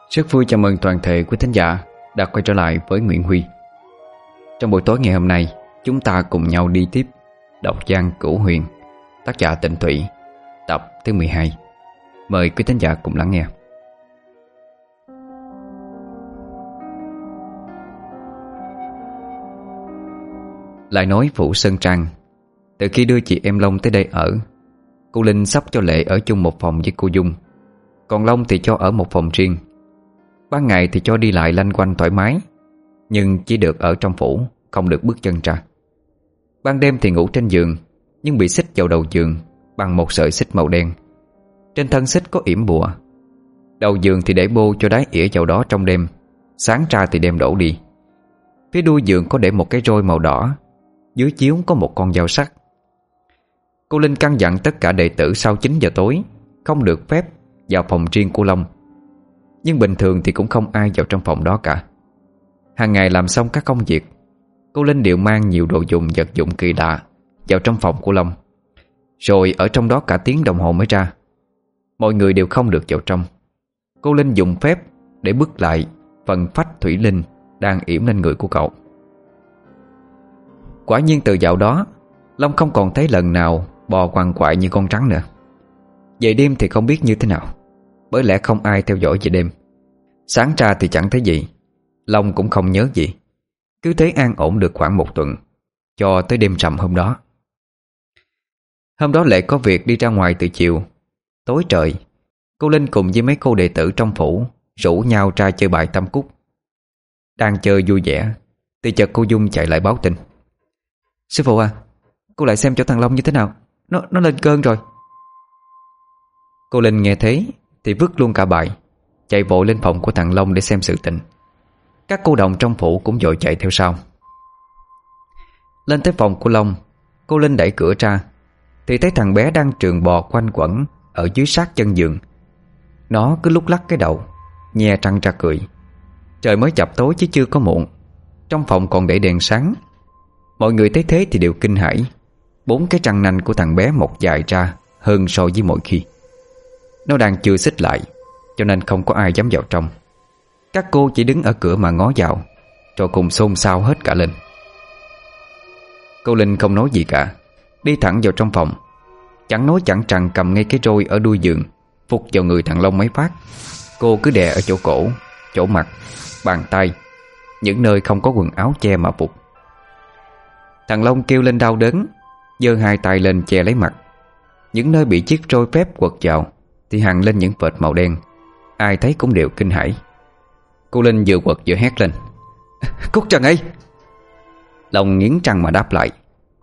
Rất vui chào mừng toàn thể quý thính giả đã quay trở lại với Nguyễn Huy. Trong buổi tối ngày hôm nay, chúng ta cùng nhau đi tiếp đọc Giang Cửu Huyền, tác giả Tịnh Thủy, tập thứ 12. Mời quý thính giả cùng lắng nghe. Lại nói Phủ Sơn Trang, từ khi đưa chị em Long tới đây ở, cô Linh sắp cho Lệ ở chung một phòng với cô Dung, còn Long thì cho ở một phòng riêng. Ban ngày thì cho đi lại lanh quanh thoải mái, nhưng chỉ được ở trong phủ, không được bước chân ra. Ban đêm thì ngủ trên giường, nhưng bị xích vào đầu giường bằng một sợi xích màu đen. Trên thân xích có yểm bùa. Đầu giường thì để bô cho đái ỉa vào đó trong đêm, sáng ra thì đem đổ đi. Phía đuôi giường có để một cái roi màu đỏ, dưới chiếu có một con dao sắc. Cô Linh căn dặn tất cả đệ tử sau 9 giờ tối không được phép vào phòng riêng của Long. Nhưng bình thường thì cũng không ai vào trong phòng đó cả. Hàng ngày làm xong các công việc, cô Linh đều mang nhiều đồ dùng vật dụng kỳ lạ vào trong phòng của Long, rồi ở trong đó cả tiếng đồng hồ mới ra. Mọi người đều không được vào trong. Cô Linh dùng phép để bứt lại phần phách thủy linh đang yểm lên người của cậu. Quả nhiên từ dạo đó, Long không còn thấy lần nào bò quằn quại như con rắn nữa. Về đêm thì không biết như thế nào, bởi lẽ không ai theo dõi về đêm. Sáng ra thì chẳng thấy gì, Long cũng không nhớ gì. Cứ thế an ổn được khoảng 1 tuần, cho tới đêm rằm hôm đó. Hôm đó Lệ có việc đi ra ngoài từ chiều. Tối trời, cô Linh cùng với mấy cô đệ tử trong phủ rủ nhau ra chơi bài tam cúc. Đang chơi vui vẻ thì chợt cô Dung chạy lại báo tin: "Sư phụ à, cô lại xem cho thằng Long như thế nào, Nó lên cơn rồi." Cô Linh nghe thế thì vứt luôn cả bài, chạy vội lên phòng của thằng Long để xem sự tình. Các cô đồng trong phủ cũng vội chạy theo sau. Lên tới phòng của Long, cô Linh đẩy cửa ra thì thấy thằng bé đang trườn bò quanh quẩn ở dưới sát chân giường. Nó cứ lúc lắc cái đầu, nhe răng ra cười. Trời mới chập tối chứ chưa có muộn. Trong phòng còn để đèn sáng. Mọi người thấy thế thì đều kinh hãi. 4 cái răng nanh của thằng bé mọc dài ra hơn so với mọi khi. Nó đang chưa xích lại, cho nên không có ai dám vào trong. Các cô chỉ đứng ở cửa mà ngó vào, rồi cùng xôn xao hết cả lên. Cô Linh không nói gì cả, đi thẳng vào trong phòng. Chẳng nói chẳng rằng cầm ngay cái roi ở đuôi giường, phục vào người thằng Long mấy phát. Cô cứ đè ở chỗ cổ, chỗ mặt, bàn tay, những nơi không có quần áo che mà phục. Thằng Long kêu lên đau đớn, giơ 2 tay lên che lấy mặt. Những nơi bị chiếc roi phép quật vào thì hằn lên những vệt màu đen. Ai thấy cũng đều kinh hãi. Cô Linh vừa quật vừa hét lên: "Cút ra ngay!" Long nghiến răng mà đáp lại: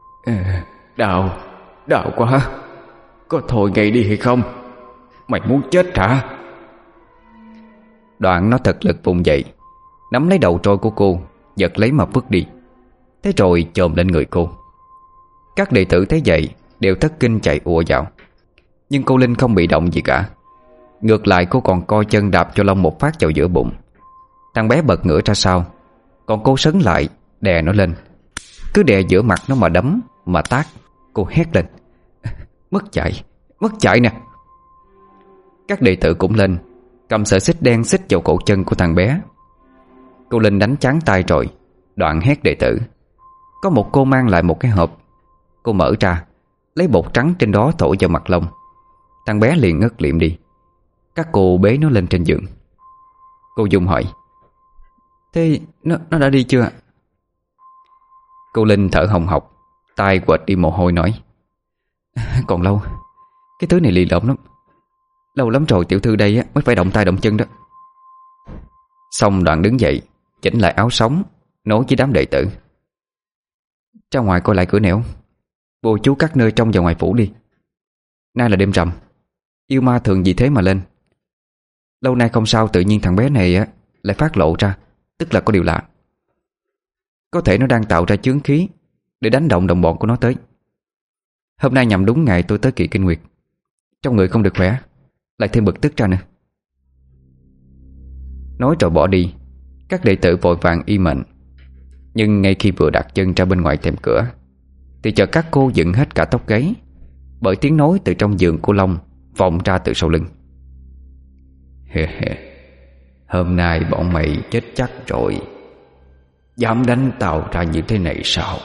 Đau quá. Có thôi ngay đi hay không? Mày muốn chết hả?" Đoạn nó thật lực vùng dậy, nắm lấy đầu trôi của cô, giật lấy mà vứt đi. Thế rồi chồm lên người cô. Các đệ tử thấy vậy đều thất kinh chạy ùa vào. Nhưng cô Linh không bị động gì cả. Ngược lại cô còn co chân đạp cho Long một phát vào giữa bụng. Thằng bé bật ngửa ra sau, còn cô sấn lại đè nó lên. Cứ đè giữa mặt nó mà đấm, mà tát. Cô hét lên: Mất chạy nè!" Các đệ tử cũng lên, cầm sợi xích đen xích vào cổ chân của thằng bé. Cô Linh đánh tráng tay rồi, đoạn hét đệ tử. Có một cô mang lại một cái hộp. Cô mở ra, lấy bột trắng trên đó thổi vào mặt Long. Thằng bé liền ngất liệm đi. Các cô bế nó lên trên giường. Cô Dung hỏi: "Thế nó đã đi chưa ạ?" Cô Linh thở hồng hộc, tay quệt đi mồ hôi nói: "Còn lâu. Cái thứ này lì lợm lắm. Lâu lắm rồi tiểu thư đây mới phải động tay động chân đó." Xong đoạn đứng dậy, chỉnh lại áo sống, nói với đám đệ tử: "Ra ngoài coi lại cửa nẻo, bùa chú các nơi trong và ngoài phủ đi. Nay là đêm rằm, yêu ma thường vì thế mà lên. Lâu nay không sao, tự nhiên thằng bé này lại phát lộ ra, tức là có điều lạ. Có thể nó đang tạo ra chướng khí để đánh động đồng bọn của nó tới. Hôm nay nhằm đúng ngày tôi tới kỳ kinh nguyệt, trong người không được khỏe, lại thêm bực tức ra nữa." Nói rồi bỏ đi. Các đệ tử vội vàng y mệnh. Nhưng ngay khi vừa đặt chân ra bên ngoài thềm cửa thì chợt các cô dựng hết cả tóc gáy, bởi tiếng nói từ trong giường của Long vọng ra từ sau lưng: Hôm nay bọn mày chết chắc rồi. Dám đánh tao ra như thế này sao?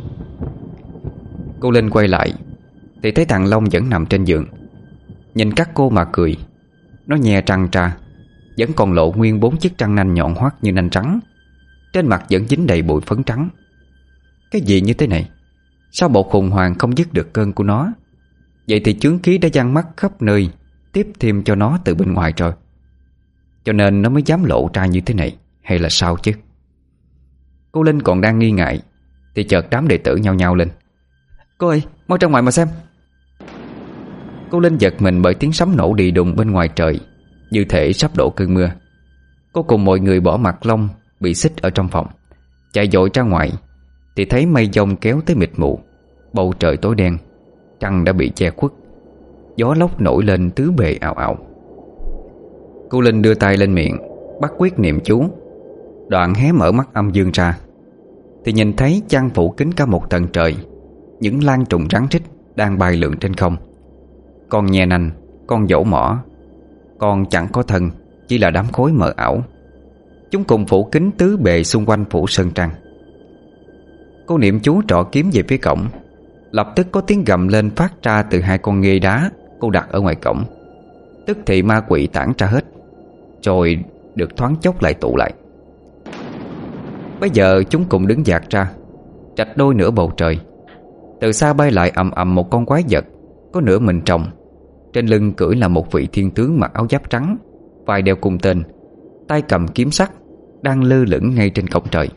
Cô Linh quay lại thì thấy thằng Long vẫn nằm trên giường. Nhìn các cô mà cười. Nó nhe răng ra, vẫn còn lộ nguyên 4 chiếc răng nanh nhọn hoắt như nanh trắng. Trên mặt vẫn dính đầy bụi phấn trắng. Cái gì như thế này? Sao bộ khùng hoàng không dứt được cơn của nó? Vậy thì chướng khí đã giăng mắt khắp nơi, tiếp thêm cho nó từ bên ngoài rồi. Cho nên nó mới dám lộ ra như thế này. Hay là sao chứ? Cô Linh còn đang nghi ngại thì chợt đám đệ tử nhao nhao lên. Cô ơi, mau ra ngoài mà xem. Cô Linh giật mình bởi tiếng sấm nổ đi đùng bên ngoài trời, như thể sắp đổ cơn mưa. Cô cùng mọi người bỏ mặc Long bị xích ở trong phòng, chạy vội ra ngoài thì thấy mây giông kéo tới mịt mù. Bầu trời tối đen, trăng đã bị che khuất. Gió lốc nổi lên tứ bề ào ào. Cô Linh đưa tay lên miệng, bắt quyết niệm chú. Đoạn hé mở mắt âm dương ra thì nhìn thấy chăn phủ kín cả một tầng trời. Những lan trùng rắn rít đang bay lượn trên không. Con nhè nành, con dỗ mỏ, con chẳng có thân, chỉ là đám khối mờ ảo. Chúng cùng phủ kín tứ bề xung quanh phủ sơn trăng. Cô niệm chú trỏ kiếm về phía cổng. Lập tức có tiếng gầm lên phát ra từ 2 con nghê đá cô đặt ở ngoài cổng. Tức thì ma quỷ tản ra hết, rồi được thoáng chốc lại tụ lại. Bây giờ chúng cùng đứng dạt ra, rạch đôi nửa bầu trời. Từ xa bay lại ầm ầm một con quái vật, có nửa mình trồng. Trên lưng cưỡi là một vị thiên tướng mặc áo giáp trắng, vai đeo cung tên, tay cầm kiếm sắt, đang lơ lửng ngay trên cổng trời.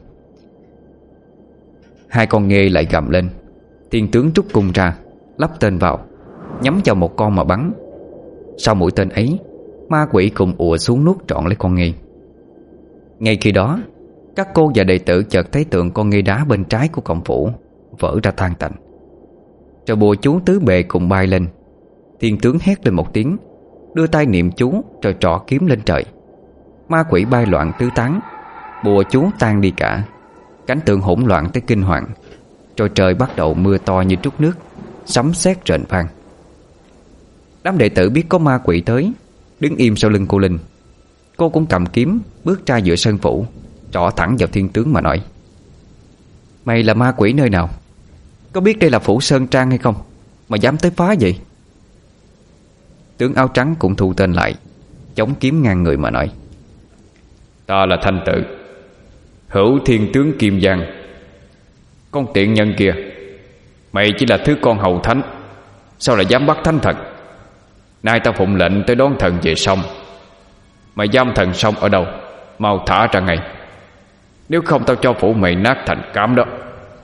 2 con nghê lại gầm lên. Thiên tướng rút cung ra, lắp tên vào, nhắm vào một con mà bắn. Sau mũi tên ấy, ma quỷ cùng ùa xuống nuốt trọn lấy con nghê. Ngay khi đó, các cô và đệ tử chợt thấy tượng con nghê đá bên trái của cổng phủ vỡ ra than tành. Rồi bùa chú tứ bề cùng bay lên. Thiên tướng hét lên một tiếng, đưa tay niệm chú rồi trỏ kiếm lên trời. Ma quỷ bay loạn tứ tán, bùa chú tan đi cả. Cảnh tượng hỗn loạn tới kinh hoàng. Rồi trời bắt đầu mưa to như trút nước, sấm sét rền vang. Đám đệ tử biết có ma quỷ tới, đứng im sau lưng cô Linh. Cô cũng cầm kiếm bước ra giữa sân phủ, trỏ thẳng vào thiên tướng mà nói: Mày là ma quỷ nơi nào? Có biết đây là phủ Sơn Trang hay không mà dám tới phá vậy? Tướng áo trắng cũng thu tên lại, chống kiếm ngang người mà nói: Ta là Thanh Tự, hữu thiên tướng Kim Giang. Con tiện nhân kia, mày chỉ là thứ con hầu thánh, sao lại dám bắt thánh thần? Nay ta phụng lệnh tới đón thần về sông. Mày giam thần sông ở đâu? Mau thả ra ngay, nếu không tao cho phủ mày nát thành cám đó.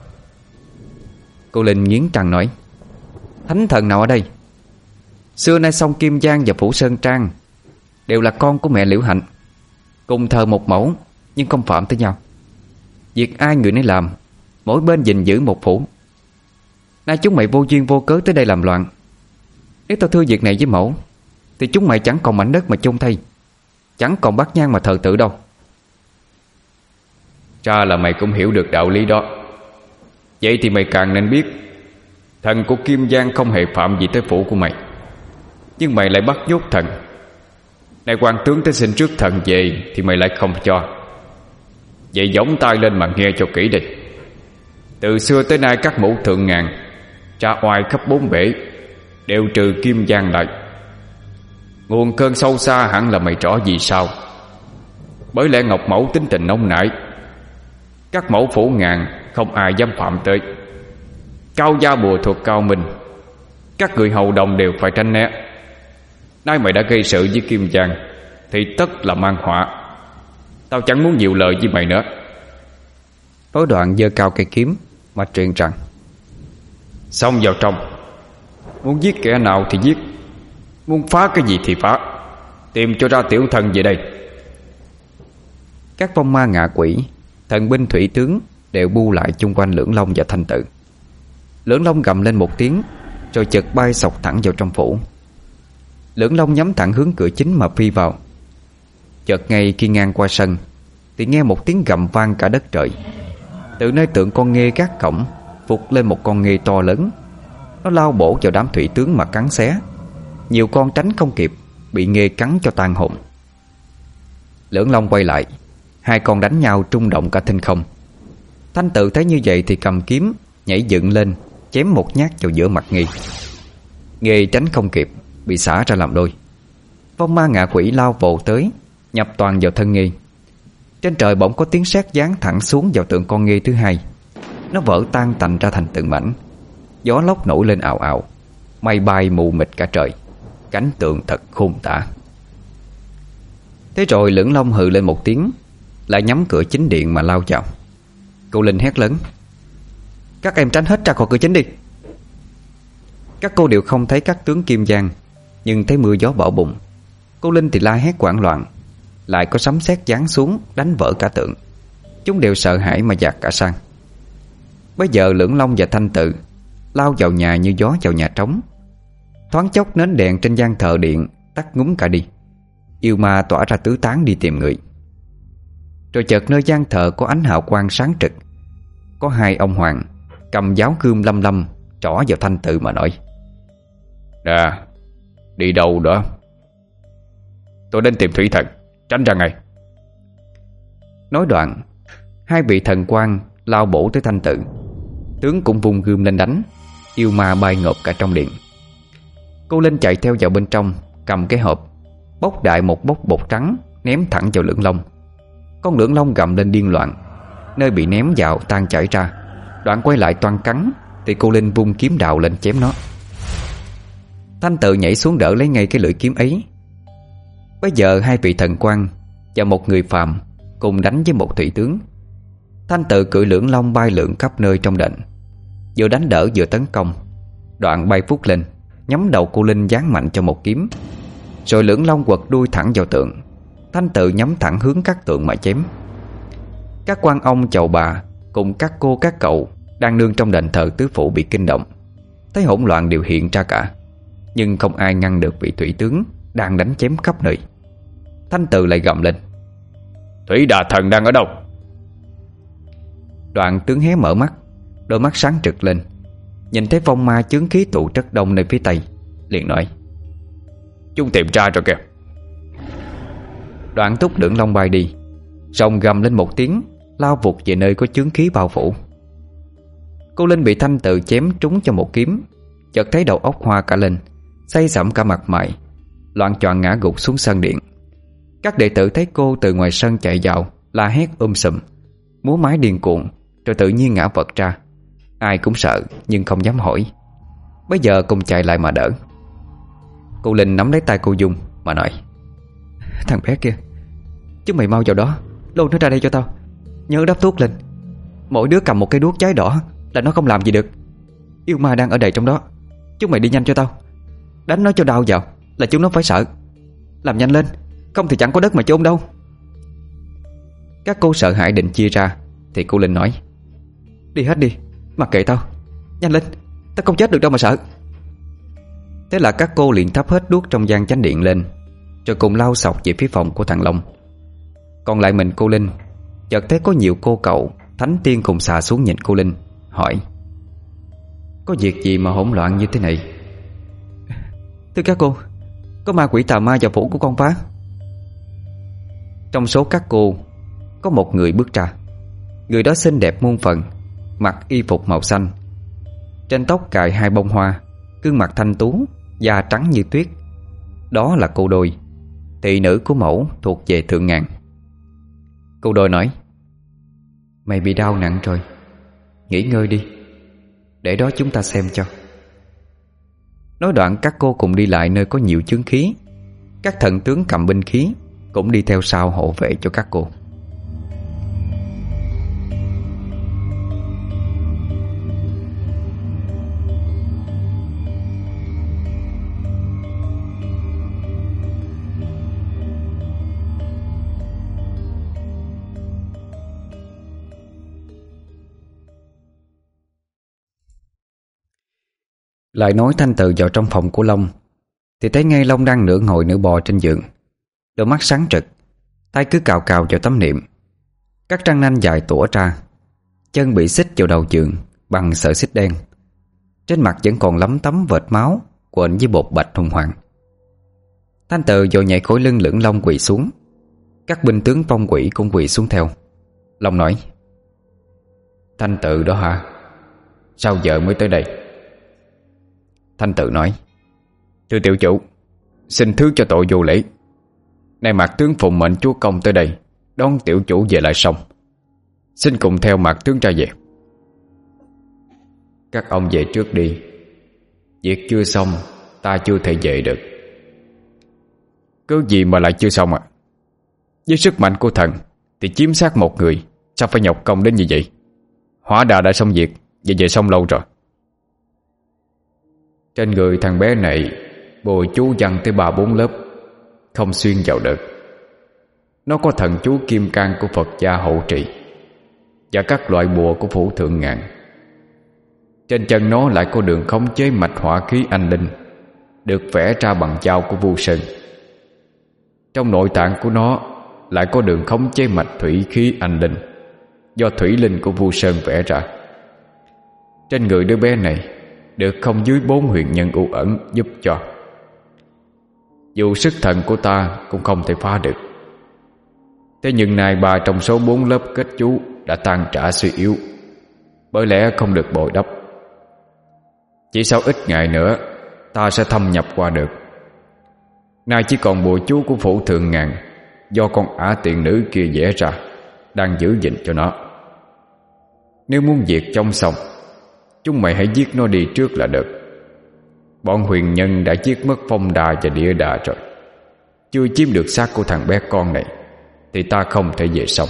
Cô Linh nghiến răng nói: Thánh thần nào ở đây? Xưa nay sông Kim Giang và phủ Sơn Trang đều là con của mẹ Liễu Hạnh, cùng thờ một mẫu nhưng không phạm tới nhau. Việc ai người nấy làm, mỗi bên gìn giữ một phủ. Nay chúng mày vô duyên vô cớ tới đây làm loạn. Nếu tao thưa việc này với mẫu thì chúng mày chẳng còn mảnh đất mà chôn thay, chẳng còn bát nhang mà thờ tự đâu. Ra là mày cũng hiểu được đạo lý đó. Vậy thì mày càng nên biết thần của Kim Giang không hề phạm gì tới phủ của mày, nhưng mày lại bắt nhốt thần. Nay quan tướng tới xin trước thần về thì mày lại không cho. Vậy gióng tay lên mà nghe cho kỹ đi. Từ xưa tới nay các mẫu thượng ngàn tra oai khắp 4 bể đều trừ Kim Giang lại. Nguồn cơn sâu xa hẳn là mày rõ vì sao. Bởi lẽ Ngọc Mẫu tính tình nóng nảy, các mẫu phủ ngàn không ai dám phạm tới. Cao gia bùa thuộc cao minh, các người hầu đồng đều phải tránh né. Nay mày đã gây sự với Kim Giang thì tất là mang họa. Tao chẳng muốn nhiều lời với mày nữa. Nói đoạn giơ cao cây kiếm mà truyền rằng: Xông vào trong, muốn giết kẻ nào thì giết, muốn phá cái gì thì phá, tìm cho ra tiểu thần về đây. Các vong ma ngạ quỷ, thần binh thủy tướng đều bu lại chung quanh Lưỡng Long và Thanh Tự. Lưỡng Long gầm lên một tiếng, rồi chợt bay sộc thẳng vào trong phủ. Lưỡng Long nhắm thẳng hướng cửa chính mà phi vào. Chợt ngay khi ngang qua sân thì nghe một tiếng gầm vang cả đất trời. Từ nơi tượng con nghê gác cổng vụt lên một con nghê to lớn. Nó lao bổ vào đám thủy tướng mà cắn xé. Nhiều con tránh không kịp, bị nghê cắn cho tan hồn. Lưỡng long quay lại, hai con đánh nhau trung động cả thinh không. Thanh Tự thấy như vậy thì cầm kiếm nhảy dựng lên, chém một nhát vào giữa mặt Nghi. Nghi tránh không kịp, bị xả ra làm đôi. Vong ma ngạ quỷ lao vồ tới, nhập toàn vào thân Nghi. Trên trời bỗng có tiếng sét giáng thẳng xuống vào tượng con Nghi thứ hai. Nó vỡ tan tành ra thành từng mảnh. Gió lốc nổi lên ào ào, mây bay mù mịt cả trời. Cảnh tượng thật khôn tả. Thế rồi Lưỡng Long hừ lên một tiếng, lại nhắm cửa chính điện mà lao vào. Cô Linh hét lớn: "Các em tránh hết ra khỏi cửa chính đi!" Các cô đều không thấy các tướng Kim Giang, nhưng thấy mưa gió bão bùng. Cô Linh thì la hét hoảng loạn. Lại có sấm sét giáng xuống đánh vỡ cả tượng. Chúng đều sợ hãi mà dạt cả sang. Bây giờ Lưỡng Long và Thanh Tự lao vào nhà như gió vào nhà trống. Thoáng chốc nến đèn trên gian thờ điện tắt ngúm cả đi. Yêu ma tỏa ra tứ tán đi tìm người. Rồi chợt nơi gian thờ có ánh hào quang sáng trực. Có hai ông hoàng cầm giáo gươm lăm lăm trỏ vào Thanh Tự mà nói: "Nè, đi đâu đó?" "Tôi đến tìm thủy thần, tránh ra ngay." Nói đoạn, hai vị thần quan lao bổ tới Thanh Tự. Tướng cũng vung gươm lên đánh. Yêu ma bay ngộp cả trong điện. Cô Linh chạy theo vào bên trong, cầm cái hộp, bốc đại một bốc bột trắng, ném thẳng vào Lưỡng Long. Con Lưỡng Long gầm lên điên loạn. Nơi bị ném vào tan chảy ra. Đoạn quay lại toan cắn, thì cô Linh vung kiếm đào lên chém nó. Thanh Tự nhảy xuống đỡ lấy ngay cái lưỡi kiếm ấy. Bây giờ hai vị thần quan và một người phàm cùng đánh với một thủy tướng. Thanh Tự cưỡi Lưỡng Long bay lượn khắp nơi trong đền, vừa đánh đỡ vừa tấn công. Đoạn bay phút lên, nhắm đầu cô Linh giáng mạnh cho một kiếm. Rồi Lưỡng Long quật đuôi thẳng vào tượng. Thanh Tự nhắm thẳng hướng các tượng mà chém. Các quan ông chầu bà cùng các cô các cậu đang nương trong đền thờ tứ phủ bị kinh động, thấy hỗn loạn đều hiện ra cả. Nhưng không ai ngăn được vị thủy tướng đang đánh chém khắp nơi. Thanh Tự lại gầm lên: "Thủy Đà Thần đang ở đâu?" Đoạn tướng hé mở mắt, đôi mắt sáng trực lên, nhìn thấy phong ma chướng khí tụ rất đông nơi phía tây, liền nói: "Chúng tìm ra rồi kìa." Đoạn thúc Lưỡng Long bay đi, rồng gầm lên một tiếng, lao vụt về nơi có chướng khí bao phủ. Cô Linh bị Thanh Tự chém trúng cho một kiếm, chợt thấy đầu óc hoa cả lên, xây sẩm cả mặt mày, loạng choạng ngã gục xuống sân điện. Các đệ tử thấy cô từ ngoài sân chạy vào, la hét sùm, múa mái điên cuồng, rồi tự nhiên ngã vật ra. Ai cũng sợ nhưng không dám hỏi. Bây giờ cùng chạy lại mà đỡ. Cô Linh nắm lấy tay cô Dung mà nói: "Thằng bé kia, chúng mày mau vào đó, lôi nó ra đây cho tao. Nhớ đắp thuốc lên. Mỗi đứa cầm một cây đuốc cháy đỏ là nó không làm gì được. Yêu ma đang ở đầy trong đó. Chúng mày đi nhanh cho tao. Đánh nó cho đau vào là chúng nó phải sợ. Làm nhanh lên, không thì chẳng có đất mà chôn đâu." Các cô sợ hãi định chia ra, thì cô Linh nói: "Đi hết đi, mặc kệ tao. Nhanh lên, tao không chết được đâu mà sợ." Thế là các cô liền thắp hết đuốc trong gian chánh điện lên, rồi cùng lao sọc về phía phòng của thằng Long. Còn lại mình cô Linh, chợt thấy có nhiều cô cậu thánh tiên cùng xà xuống nhìn cô Linh, hỏi: "Có việc gì mà hỗn loạn như thế này?" "Thưa các cô, có ma quỷ tà ma vào phủ của con phá." Trong số các cô có một người bước ra. Người đó xinh đẹp muôn phần, mặc y phục màu xanh, trên tóc cài hai bông hoa, gương mặt thanh tú, da trắng như tuyết. Đó là cô Đôi, thị nữ của mẫu thuộc về Thượng Ngàn. Cô Đôi nói: "Mày bị đau nặng rồi, nghỉ ngơi đi, để đó chúng ta xem cho." Nói đoạn các cô cùng đi lại nơi có nhiều chướng khí. Các thần tướng cầm binh khí cũng đi theo sau hộ vệ cho các cô. Lại nói Thanh Tự vào trong phòng của Long, thì thấy ngay Long đang nửa ngồi nửa bò trên giường, đôi mắt sáng trực, tay cứ cào cào vào tấm niệm. Các răng nanh dài tủa ra, chân bị xích vào đầu giường bằng sợi xích đen. Trên mặt vẫn còn lấm tấm vệt máu quện với bột bạch hùng hoàng. Thanh Tự vội nhảy khỏi lưng Lưỡng Long quỳ xuống. Các binh tướng phong quỷ cũng quỳ xuống theo. Long nói: Thanh Tự đó hả? Sao giờ mới tới đây? Thanh Tự nói: Thưa tiểu chủ, xin thứ cho tội vô lễ. Nay Mạc tướng phụng mệnh chúa công tới đây đón tiểu chủ về lại sông. Xin cùng theo Mạc tướng ra về. Các ông về trước đi. Việc chưa xong, ta chưa thể về được. Cớ gì mà lại chưa xong à? Với sức mạnh của thần thì chiếm xác một người, sao phải nhọc công đến như vậy? Hỏa đà đã xong việc, về về xong lâu rồi. Trên người thằng bé này bùa chú văn tới 3-4 lớp, không xuyên vào được. Nó có thần chú kim cang của Phật gia hộ trì và các loại bùa của phủ thượng ngàn. Trên chân nó lại có đường khống chế mạch hỏa khí anh linh, được vẽ ra bằng dao của Vu Sơn. Trong nội tạng của nó lại có đường khống chế mạch thủy khí anh linh, do thủy linh của Vu Sơn vẽ ra. Trên người đứa bé này được không dưới 4 huyền nhân u ẩn giúp cho. Dù sức thần của ta cũng không thể phá được. Thế nhưng nay 3 trong số 4 lớp kết chú đã tan rã suy yếu, bởi lẽ không được bồi đắp. Chỉ sau ít ngày nữa ta sẽ thâm nhập qua được. Nay chỉ còn bùa chú của phủ thượng ngàn do con ả tiện nữ kia vẽ ra, đang giữ gìn cho nó. Nếu muốn diệt trong xong, chúng mày hãy giết nó đi trước là được. Bọn huyền nhân đã giết mất Phong Đà và Địa Đà rồi. Chưa chiếm được xác của thằng bé con này thì ta không thể về xong.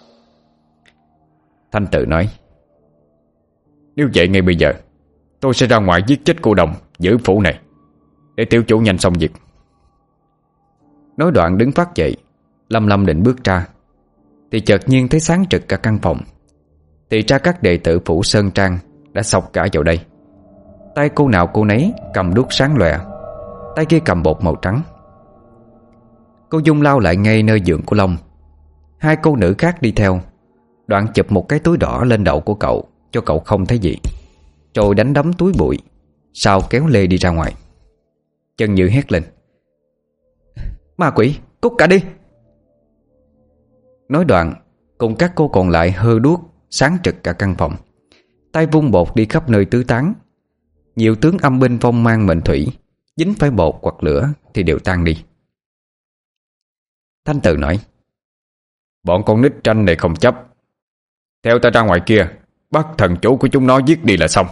Thanh Tự nói: Nếu vậy ngay bây giờ tôi sẽ ra ngoài giết chết cô đồng giữ phủ này, để tiểu chủ nhanh xong việc. Nói đoạn đứng phát dậy, lăm lăm định bước ra, thì chợt nhiên thấy sáng trực cả căn phòng. Thì ra các đệ tử phủ Sơn Trang đã xộc cả vào đây. Tay cô nào cô nấy cầm đuốc sáng lòe, tay kia cầm bột màu trắng. Cô Dung lao lại ngay nơi giường của Long. Hai cô nữ khác đi theo, đoạn chụp một cái túi đỏ lên đầu của cậu, cho cậu không thấy gì, rồi đánh đấm túi bụi, sau kéo lê đi ra ngoài. Chân Như hét lên: Ma quỷ, cút cả đi! Nói đoạn cùng các cô còn lại hơ đuốc sáng trực cả căn phòng, tay vung bột đi khắp nơi tứ tán. Nhiều tướng âm binh phong mang mệnh thủy dính phải bột hoặc lửa thì đều tan đi. Thanh Tự nói: Bọn con nít tranh này không chấp. Theo ta ra ngoài kia, bắt thần chủ của chúng nó giết đi là xong.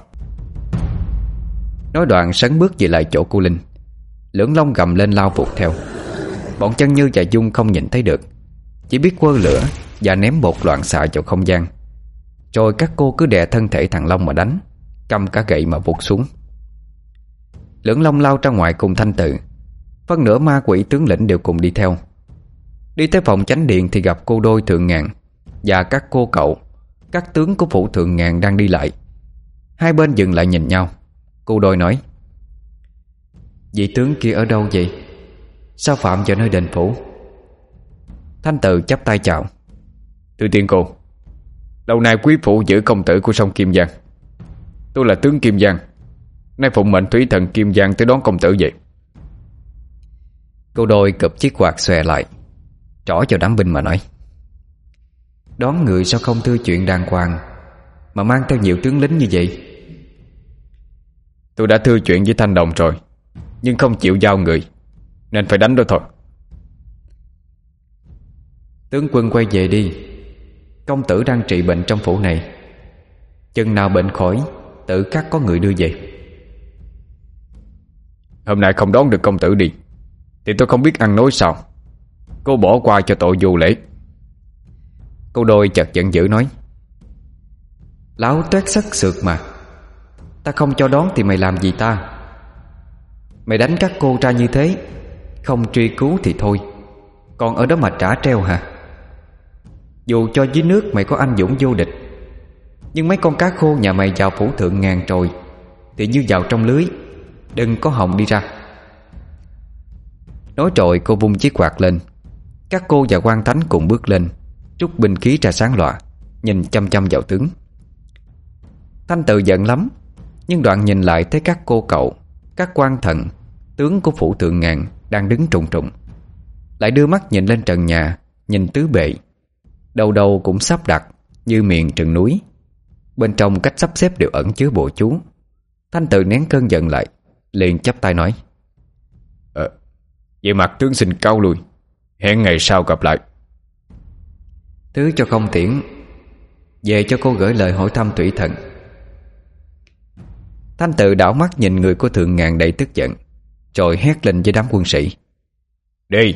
Nói đoạn sấn bước về lại chỗ cô Linh. Lưỡng Long gầm lên lao vụt theo. Bọn Chân Như và Dung không nhìn thấy được, chỉ biết quơ lửa và ném bột loạn xạ vào không gian. Rồi các cô cứ đè thân thể thằng Long mà đánh, cầm cả gậy mà vụt xuống. Lưỡng Long lao ra ngoài cùng Thanh Tự. Phân nửa ma quỷ tướng lĩnh đều cùng đi theo. Đi tới phòng chánh điện thì gặp cô đôi Thượng Ngàn và các cô cậu, các tướng của phủ Thượng Ngàn đang đi lại. Hai bên dừng lại nhìn nhau. Cô đôi nói: Vị tướng kia ở đâu vậy? Sao phạm vào nơi đền phủ? Thanh Tự chắp tay chào: Thưa tiên cô, lâu nay quý phụ giữ công tử của sông Kim Giang. Tôi là tướng Kim Giang, nay phụng mệnh thủy thần Kim Giang tới đón công tử vậy. Cô đôi cụp chiếc quạt xòe lại, trỏ vào đám binh mà nói: Đón người sao không thưa chuyện đàng hoàng, mà mang theo nhiều tướng lính như vậy? Tôi đã thưa chuyện với Thanh Đồng rồi, nhưng không chịu giao người, nên phải đánh đó thôi. Tướng quân quay về đi. Công tử đang trị bệnh trong phủ này. Chừng nào bệnh khỏi, tự khắc có người đưa về. Hôm nay không đón được công tử đi thì tôi không biết ăn nói sao. Cô bỏ qua cho tội vô lễ. Cô đôi chợt giận dữ nói: Láo toét sắc sược mà. Ta không cho đón thì mày làm gì ta? Mày đánh các cô ra như thế, không truy cứu thì thôi, còn ở đó mà trả treo hả? Dù cho dưới nước mày có anh dũng vô địch, nhưng mấy con cá khô nhà mày vào phủ Thượng Ngàn rồi thì như vào trong lưới, đừng có hòng đi ra. Nói rồi cô vung chiếc quạt lên. Các cô và quan thánh cùng bước lên, rút binh khí ra sáng lọa, nhìn chăm chăm vào tướng. Thanh Tự giận lắm, nhưng đoạn nhìn lại thấy các cô cậu, các quan thần, tướng của phủ Thượng Ngàn đang đứng trùng trùng, lại đưa mắt nhìn lên trần nhà nhìn tứ bề. Đầu đầu cũng sắp đặt như miệng rừng núi. Bên trong cách sắp xếp đều ẩn chứa bùa chú. Thanh Tự nén cơn giận lại, liền chắp tay nói: Vậy mặt tướng xin cáo lui, hẹn ngày sau gặp lại. Thứ cho không tiễn, về cho cô gửi lời hỏi thăm Thủy Thần. Thanh Tự đảo mắt nhìn người của Thượng Ngàn đầy tức giận, rồi hét lên với đám quân sĩ: Đi!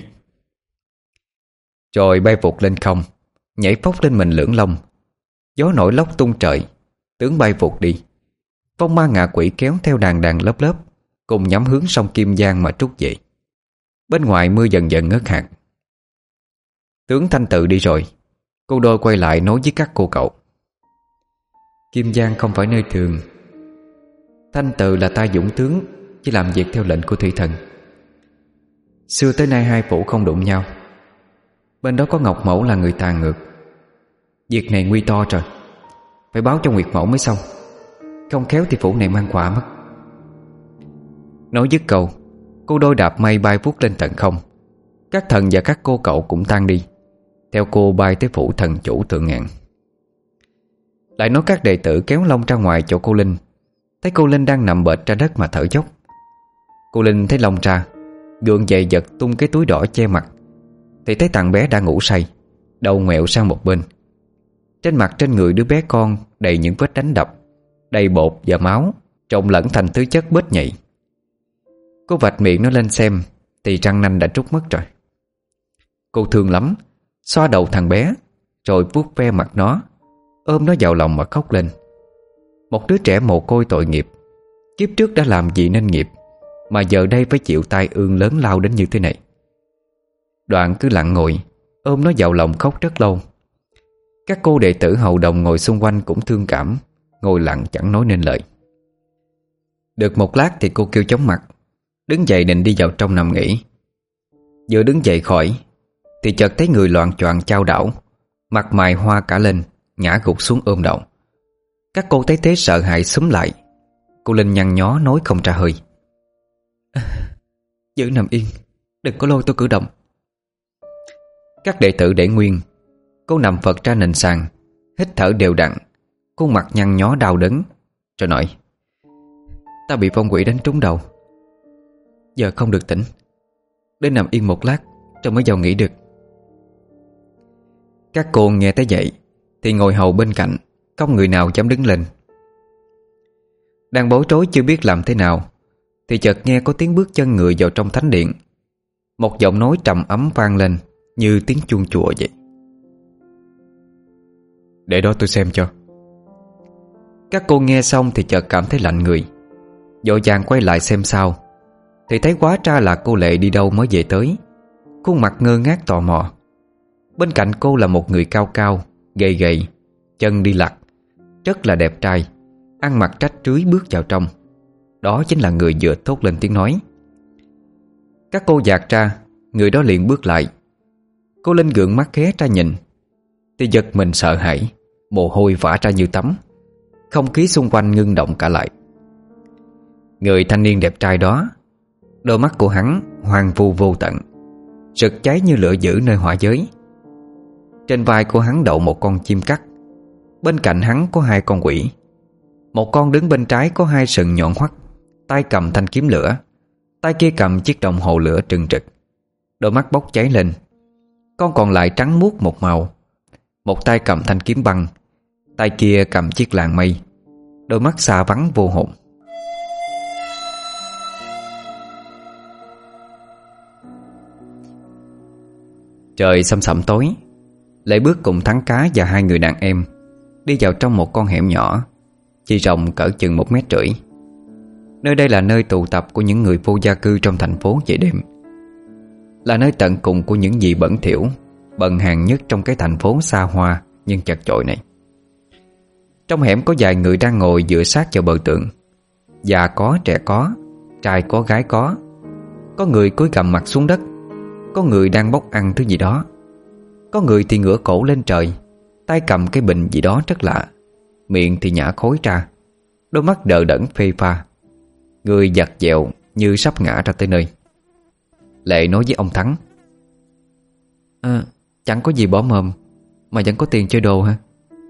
Rồi bay vụt lên không, nhảy phóc lên mình lưỡng long. Gió nổi lốc tung trời, tướng bay vụt đi. Phong ma ngạ quỷ kéo theo đàn đàn lớp lớp, cùng nhắm hướng sông Kim Giang mà trút về. Bên ngoài mưa dần dần ngớt hạt. Tướng Thanh Tự đi rồi, cô đôi quay lại nói với các cô cậu: Kim Giang không phải nơi thường. Thanh Tự là tay dũng tướng, chỉ làm việc theo lệnh của Thủy Thần. Xưa tới nay hai phủ không đụng nhau. Bên đó có Ngọc Mẫu là người tàn ngược. Việc này nguy to rồi, phải báo cho Nguyệt Mẫu mới xong. Không khéo thì phủ này mang quả mất. Nói dứt câu, cô đôi đạp mây bay vút lên tận không. Các thần và các cô cậu cũng tan đi, theo cô bay tới phủ thần chủ Thượng Ngàn. Lại nói các đệ tử kéo Long ra ngoài chỗ cô Linh. Thấy cô Linh đang nằm bệt ra đất mà thở dốc. Cô Linh thấy Long ra, gượng dậy giật tung cái túi đỏ che mặt, thì thấy thằng bé đã ngủ say, đầu ngoẹo sang một bên. Trên mặt trên người đứa bé con đầy những vết đánh đập, đầy bột và máu, trộn lẫn thành thứ chất bết nhầy. Cô vạch miệng nó lên xem, thì răng nanh đã trút mất rồi. Cô thương lắm, xoa đầu thằng bé, rồi vuốt ve mặt nó, ôm nó vào lòng mà khóc lên. Một đứa trẻ mồ côi tội nghiệp, kiếp trước đã làm gì nên nghiệp, mà giờ đây phải chịu tai ương lớn lao đến như thế này. Đoạn cứ lặng ngồi, ôm nó vào lòng khóc rất lâu. Các cô đệ tử hầu đồng ngồi xung quanh cũng thương cảm, ngồi lặng chẳng nói nên lời. Được một lát thì cô kêu chóng mặt, đứng dậy định đi vào trong nằm nghỉ. Vừa đứng dậy khỏi thì chợt thấy người loạng choạng chao đảo, mặt mày hoa cả lên, ngã gục xuống ôm đầu. Các cô thấy thế sợ hãi xúm lại. Cô Linh nhăn nhó nói không ra hơi: Giữ nằm yên, đừng có lôi tôi cử động. Các đệ tử để nguyên. Cô nằm phật ra nền sàn, hít thở đều đặn, khuôn mặt nhăn nhó đau đớn, rồi nói: Ta bị phong quỷ đánh trúng đầu, giờ không được tỉnh. Đến nằm yên một lát rồi mới vào nghỉ được. Các cô nghe tới vậy thì ngồi hầu bên cạnh, không người nào dám đứng lên. Đang bối rối chưa biết làm thế nào thì chợt nghe có tiếng bước chân người vào trong thánh điện. Một giọng nói trầm ấm vang lên như tiếng chuông chùa vậy: Để đó tôi xem cho. Các cô nghe xong thì chợt cảm thấy lạnh người, vội vàng quay lại xem sao, thì thấy quá ra là cô Lệ đi đâu mới về tới, khuôn mặt ngơ ngác tò mò. Bên cạnh cô là một người cao cao, gầy gầy, chân đi lặt, rất là đẹp trai, ăn mặc rách rưới bước vào trong. Đó chính là người vừa thốt lên tiếng nói. Các cô dạt ra, người đó liền bước lại. Cô Linh gượng mắt ghé ra nhìn thì giật mình sợ hãi, mồ hôi vã ra như tắm. Không khí xung quanh ngưng động cả lại. Người thanh niên đẹp trai đó, đôi mắt của hắn hoang vu vô tận, rực cháy như lửa dữ nơi hỏa giới. Trên vai của hắn đậu một con chim cắt. Bên cạnh hắn có hai con quỷ. Một con đứng bên trái có hai sừng nhọn hoắt, tay cầm thanh kiếm lửa, tay kia cầm chiếc đồng hồ lửa trừng trực, đôi mắt bốc cháy lên. Con còn lại trắng muốt một màu, một tay cầm thanh kiếm băng, tay kia cầm chiếc làn mây, đôi mắt xa vắng vô hồn. Trời sầm sẩm tối, Lệ bước cùng Thắng Cá và hai người đàn em đi vào trong một con hẻm nhỏ, chỉ rộng cỡ chừng 1,5 mét. Nơi đây là nơi tụ tập của những người vô gia cư trong thành phố về đêm, là nơi tận cùng của những gì bẩn thỉu, bần hàn nhất trong cái thành phố xa hoa nhưng chật chội này. Trong hẻm có vài người đang ngồi dựa sát vào bờ tường. Già có, trẻ có, trai có, gái có. Có người cúi gằm mặt xuống đất, có người đang bốc ăn thứ gì đó, có người thì ngửa cổ lên trời, tay cầm cái bình gì đó rất lạ, miệng thì nhả khói ra, đôi mắt đờ đẫn phê pha, người giặt dẹo như sắp ngã ra tới nơi. Lệ nói với ông Thắng: Chẳng có gì bỏ mồm mà vẫn có tiền chơi đồ hả?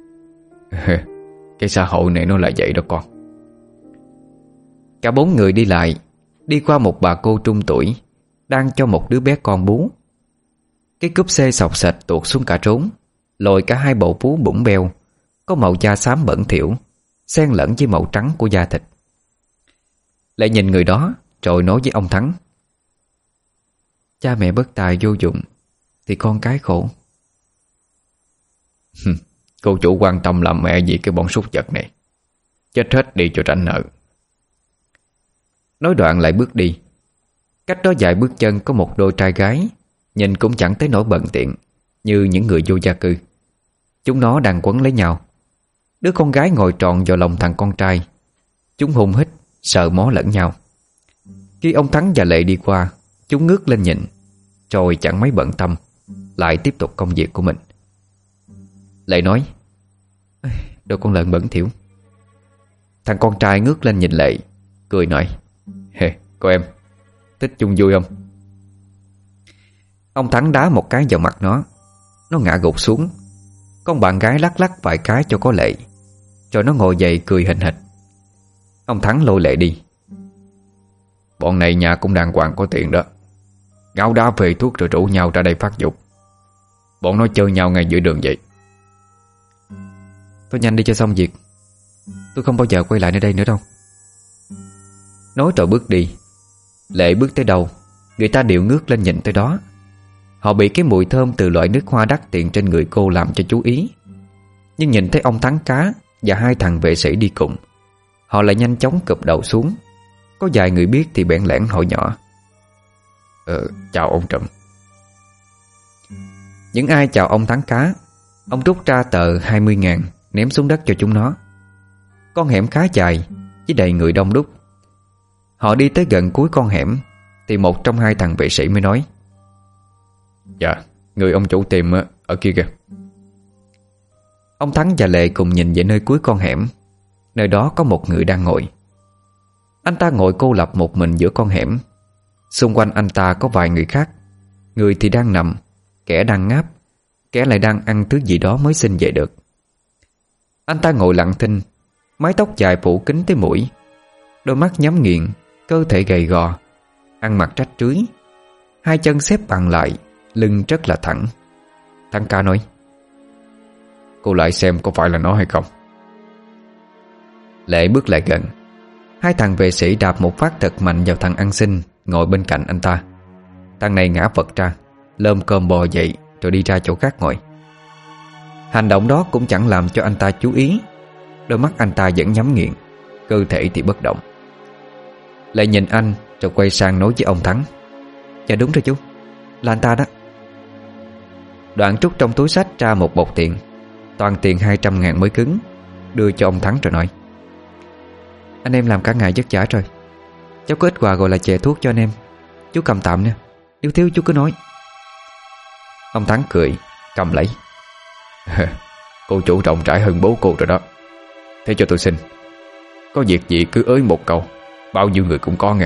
Cái xã hội này nó là vậy đó con. Cả bốn người đi lại, đi qua một bà cô trung tuổi đang cho một đứa bé con bú. Cái cúp xê sọc sệt tuột xuống cả trốn, lồi cả hai bộ vú bủng beo, có màu da xám bẩn thỉu, xen lẫn với màu trắng của da thịt. Lại nhìn người đó rồi nói với ông Thắng: Cha mẹ bất tài vô dụng thì con cái khổ. Cô chủ quan tâm làm mẹ gì cái bọn súc vật này. Chết hết đi cho tránh nợ. Nói đoạn lại bước đi. Cách đó vài bước chân có một đôi trai gái, nhìn cũng chẳng tới nỗi bận tiện như những người vô gia cư. Chúng nó đang quấn lấy nhau. Đứa con gái ngồi tròn vào lòng thằng con trai. Chúng hôn hít, sợ mó lẫn nhau. Khi ông Thắng và Lệ đi qua, chúng ngước lên nhìn, rồi chẳng mấy bận tâm, lại tiếp tục công việc của mình. Lệ nói: Đồ con lợn bẩn thỉu. Thằng con trai ngước lên nhìn Lệ, cười nói: Cô em, thích chung vui không? Ông Thắng đá một cái vào mặt nó. Nó ngã gục xuống. Con bạn gái lắc lắc vài cái cho có lệ, rồi nó ngồi dậy cười hình hịch. Ông Thắng lôi Lệ đi. Bọn này nhà cũng đàng hoàng có tiền đó. Ngáo đá về thuốc rồi rủ nhau ra đây phát dục. Bọn nó chơi nhau ngay giữa đường vậy. Tôi nhanh đi cho xong việc. Tôi không bao giờ quay lại nơi đây nữa đâu. Nói rồi bước đi. Lệ bước tới đâu, người ta đều ngước lên nhìn tới đó. Họ bị cái mùi thơm từ loại nước hoa đắt tiền trên người cô làm cho chú ý. Nhưng nhìn thấy ông Thắng Cá và hai thằng vệ sĩ đi cùng, họ lại nhanh chóng cụp đầu xuống. Có vài người biết thì bẽn lẽn hỏi nhỏ: Chào ông Trùm. Những ai chào ông Thắng Cá, ông rút ra tờ 20.000 ném xuống đất cho chúng nó. Con hẻm khá dài với đầy người đông đúc. Họ đi tới gần cuối con hẻm thì một trong hai thằng vệ sĩ mới nói: Dạ, người ông chủ tìm ở kia kìa. Ông Thắng và Lệ cùng nhìn về nơi cuối con hẻm. Nơi đó có một người đang ngồi. Anh ta ngồi cô lập một mình giữa con hẻm. Xung quanh anh ta có vài người khác. Người thì đang nằm, kẻ đang ngáp, kẻ lại đang ăn thứ gì đó mới sinh dậy được. Anh ta ngồi lặng thinh, mái tóc dài phủ kín tới mũi, đôi mắt nhắm nghiền, cơ thể gầy gò, ăn mặc rách rưới, hai chân xếp bằng lại, lưng rất là thẳng. Thằng Ca nói: Cô lại xem có phải là nó hay không. Lệ bước lại gần. Hai thằng vệ sĩ đạp một phát thật mạnh vào thằng ăn xin ngồi bên cạnh anh ta. Thằng này ngã vật ra, lơm cơm bò dậy rồi đi ra chỗ khác ngồi. Hành động đó cũng chẳng làm cho anh ta chú ý. Đôi mắt anh ta vẫn nhắm nghiền, cơ thể thì bất động. Lại nhìn anh rồi quay sang nói với ông Thắng: Dạ đúng rồi chú, là anh ta đó. Đoạn trút trong túi xách ra một bọc tiền, toàn tiền 200.000 mới cứng, đưa cho ông Thắng rồi nói: Anh em làm cả ngày vất vả rồi, cháu có ít quà gọi là chè thuốc cho anh em. Chú cầm tạm nè, nếu thiếu chú cứ nói. Ông Thắng cười, cầm lấy. Cô chủ rộng rãi hơn bố cô rồi đó. Thế cho tôi xin. Có việc gì cứ ới một câu, bao nhiêu người cũng có nghe.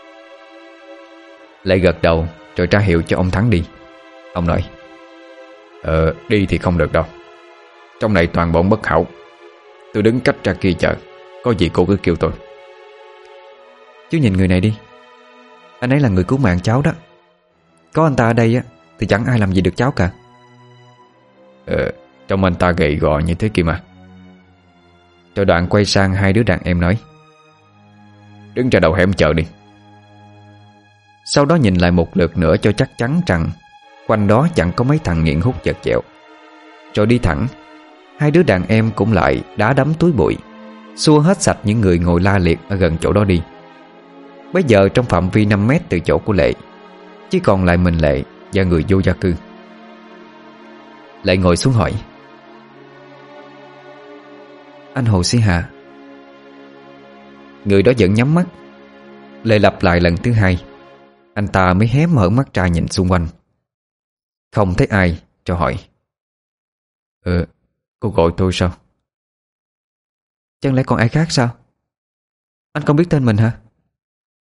Lại gật đầu rồi ra hiệu cho ông Thắng đi. Ông nói: Đi thì không được đâu. Trong này toàn bọn bất hảo. Tôi đứng cách ra kia chờ. Có gì cô cứ kêu tôi. Chú nhìn người này đi. Anh ấy là người cứu mạng cháu đó. Có anh ta ở đây á thì chẳng ai làm gì được cháu cả. Trông anh ta gầy gò như thế kia mà. Rồi đoạn quay sang hai đứa đàn em nói: Đứng ra đầu hẻm chờ đi. Sau đó nhìn lại một lượt nữa cho chắc chắn rằng quanh đó chẳng có mấy thằng nghiện hút chật chẹo, rồi đi thẳng. Hai đứa đàn em cũng lại đá đấm túi bụi, xua hết sạch những người ngồi la liệt ở gần chỗ đó đi. Bây giờ trong phạm vi 5 mét từ chỗ của Lệ chỉ còn lại mình Lệ và người vô gia cư. Lệ ngồi xuống hỏi: Anh Hồ Sĩ Hà? Người đó vẫn nhắm mắt. Lệ lặp lại lần thứ hai. Anh ta mới hé mở mắt ra nhìn xung quanh. Không thấy ai, cho hỏi: Cô gọi tôi sao? Chẳng lẽ còn ai khác sao? Anh không biết tên mình hả?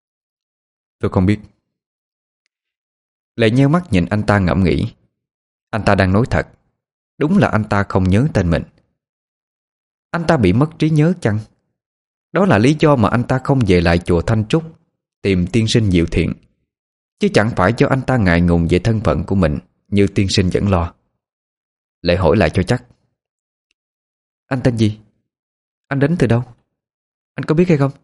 Tôi không biết. Lệ nheo mắt nhìn anh ta ngẫm nghĩ. Anh ta đang nói thật. Đúng là anh ta không nhớ tên mình. Anh ta bị mất trí nhớ chăng? Đó là lý do mà anh ta không về lại chùa Thanh Trúc tìm tiên sinh Diệu Thiện, chứ chẳng phải do anh ta ngại ngùng về thân phận của mình như tiên sinh vẫn lo. Lệ hỏi lại cho chắc: Anh tên gì? Anh đến từ đâu? Anh có biết hay không?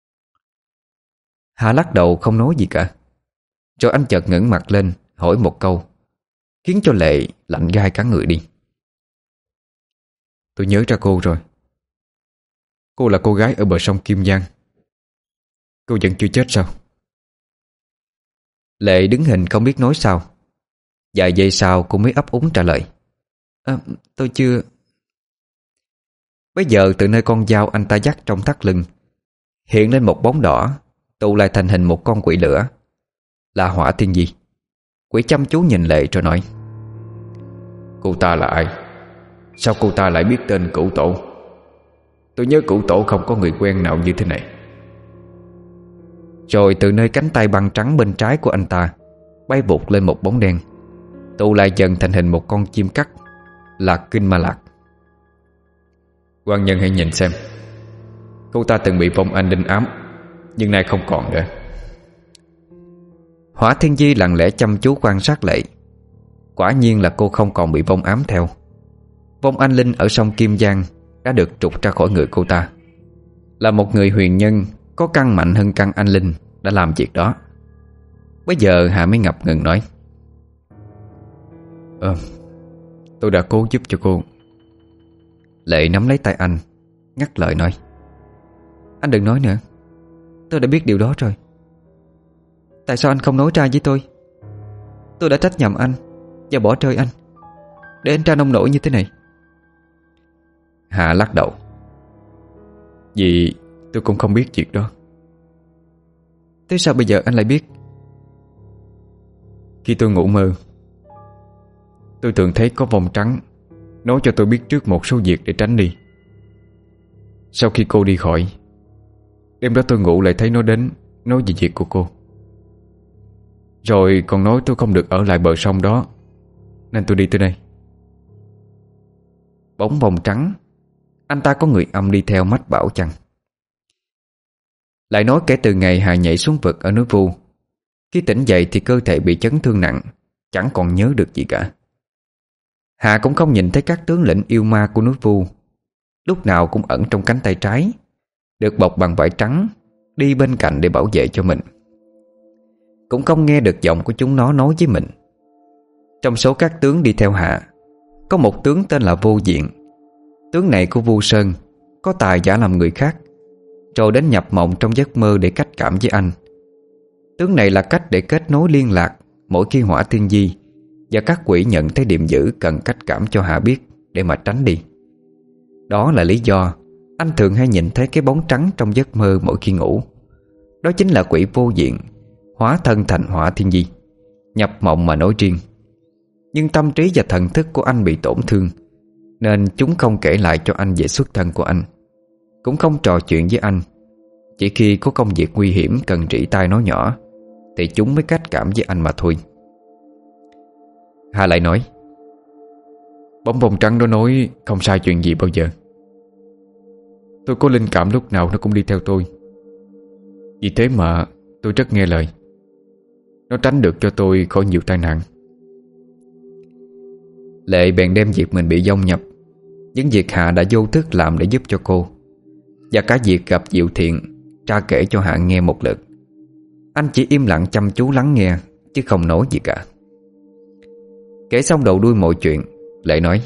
Hà lắc đầu không nói gì cả. Rồi anh chợt ngẩng mặt lên hỏi một câu, khiến cho Lệ lạnh gai cả người đi. Tôi nhớ ra cô rồi. Cô là cô gái ở bờ sông Kim Giang. Cô vẫn chưa chết sao? Lệ đứng hình không biết nói sao. Vài giây sau cô mới ấp úng trả lời: Tôi chưa. Bây giờ từ nơi con dao anh ta dắt trong thắt lưng hiện lên một bóng đỏ, tụ lại thành hình một con quỷ lửa. Là Hỏa Thiên Di. Quỷ chăm chú nhìn Lệ rồi nói: Cô ta là ai? Sao cô ta lại biết tên Cửu Tổ? Tôi nhớ Cửu Tổ không có người quen nào như thế này. Rồi từ nơi cánh tay băng trắng bên trái của anh ta bay vụt lên một bóng đen, tụ lại dần thành hình một con chim cắt. Là Kinh Ma Lạc. Quan nhân hãy nhìn xem. Cô ta từng bị vong anh đinh ám, nhưng nay không còn nữa. Hỏa Thiên Di lặng lẽ chăm chú quan sát Lệ. Quả nhiên là cô không còn bị vong ám theo. Vong anh linh ở sông Kim Giang đã được trục ra khỏi người cô ta. Là một người huyền nhân có căn mạnh hơn căn anh linh đã làm việc đó. Bây giờ Hạ mới ngập ngừng nói: Tôi đã cố giúp cho cô. Lệ nắm lấy tay anh, ngắt lời nói: Anh đừng nói nữa. Tôi đã biết điều đó rồi. Tại sao anh không nói ra với tôi? Tôi đã trách nhầm anh và bỏ rơi anh, để anh ra nông nổi như thế này. Hạ lắc đầu: Vì tôi cũng không biết việc đó. Thế sao bây giờ anh lại biết? Khi tôi ngủ mơ, tôi thường thấy có vong trắng nói cho tôi biết trước một số việc để tránh đi. Sau khi cô đi khỏi, đêm đó tôi ngủ lại thấy nó đến nói về việc của cô. Rồi còn nói tôi không được ở lại bờ sông đó, nên tôi đi tới đây. Bóng vong trắng, anh ta có người âm đi theo mách bảo chăng? Lại nói kể từ ngày Hà nhảy xuống vực ở núi Vu, khi tỉnh dậy thì cơ thể bị chấn thương nặng, chẳng còn nhớ được gì cả. Hà cũng không nhìn thấy các tướng lĩnh yêu ma của núi Vu, lúc nào cũng ẩn trong cánh tay trái, được bọc bằng vải trắng, đi bên cạnh để bảo vệ cho mình. Cũng không nghe được giọng của chúng nó nói với mình. Trong số các tướng đi theo Hạ, có một tướng tên là Vô Diện. Tướng này của Vu Sơn có tài giả làm người khác, rồi đến nhập mộng trong giấc mơ để cách cảm với anh. Tướng này là cách để kết nối liên lạc mỗi khi Hỏa Thiên Di và các quỷ nhận thấy điểm dữ cần cách cảm cho Hạ biết để mà tránh đi. Đó là lý do anh thường hay nhìn thấy cái bóng trắng trong giấc mơ mỗi khi ngủ. Đó chính là quỷ Vô Diện hóa thân thành Hỏa Thiên Di, nhập mộng mà nói riêng. Nhưng tâm trí và thần thức của anh bị tổn thương, nên chúng không kể lại cho anh về xuất thân của anh, cũng không trò chuyện với anh. Chỉ khi có công việc nguy hiểm cần rỉ tai nói nhỏ thì chúng mới cách cảm với anh mà thôi. Hà lại nói: Bóng vòng trắng đó nói không sai chuyện gì bao giờ. Tôi có linh cảm lúc nào nó cũng đi theo tôi. Vì thế mà tôi rất nghe lời. Nó tránh được cho tôi khỏi nhiều tai nạn. Lệ bèn đem việc mình bị vong nhập, những việc Hạ đã vô thức làm để giúp cho cô, và cả việc gặp Diệu Thiện tra kể cho Hạ nghe một lượt. Anh chỉ im lặng chăm chú lắng nghe, chứ không nói gì cả. Kể xong đầu đuôi mọi chuyện, Lệ nói: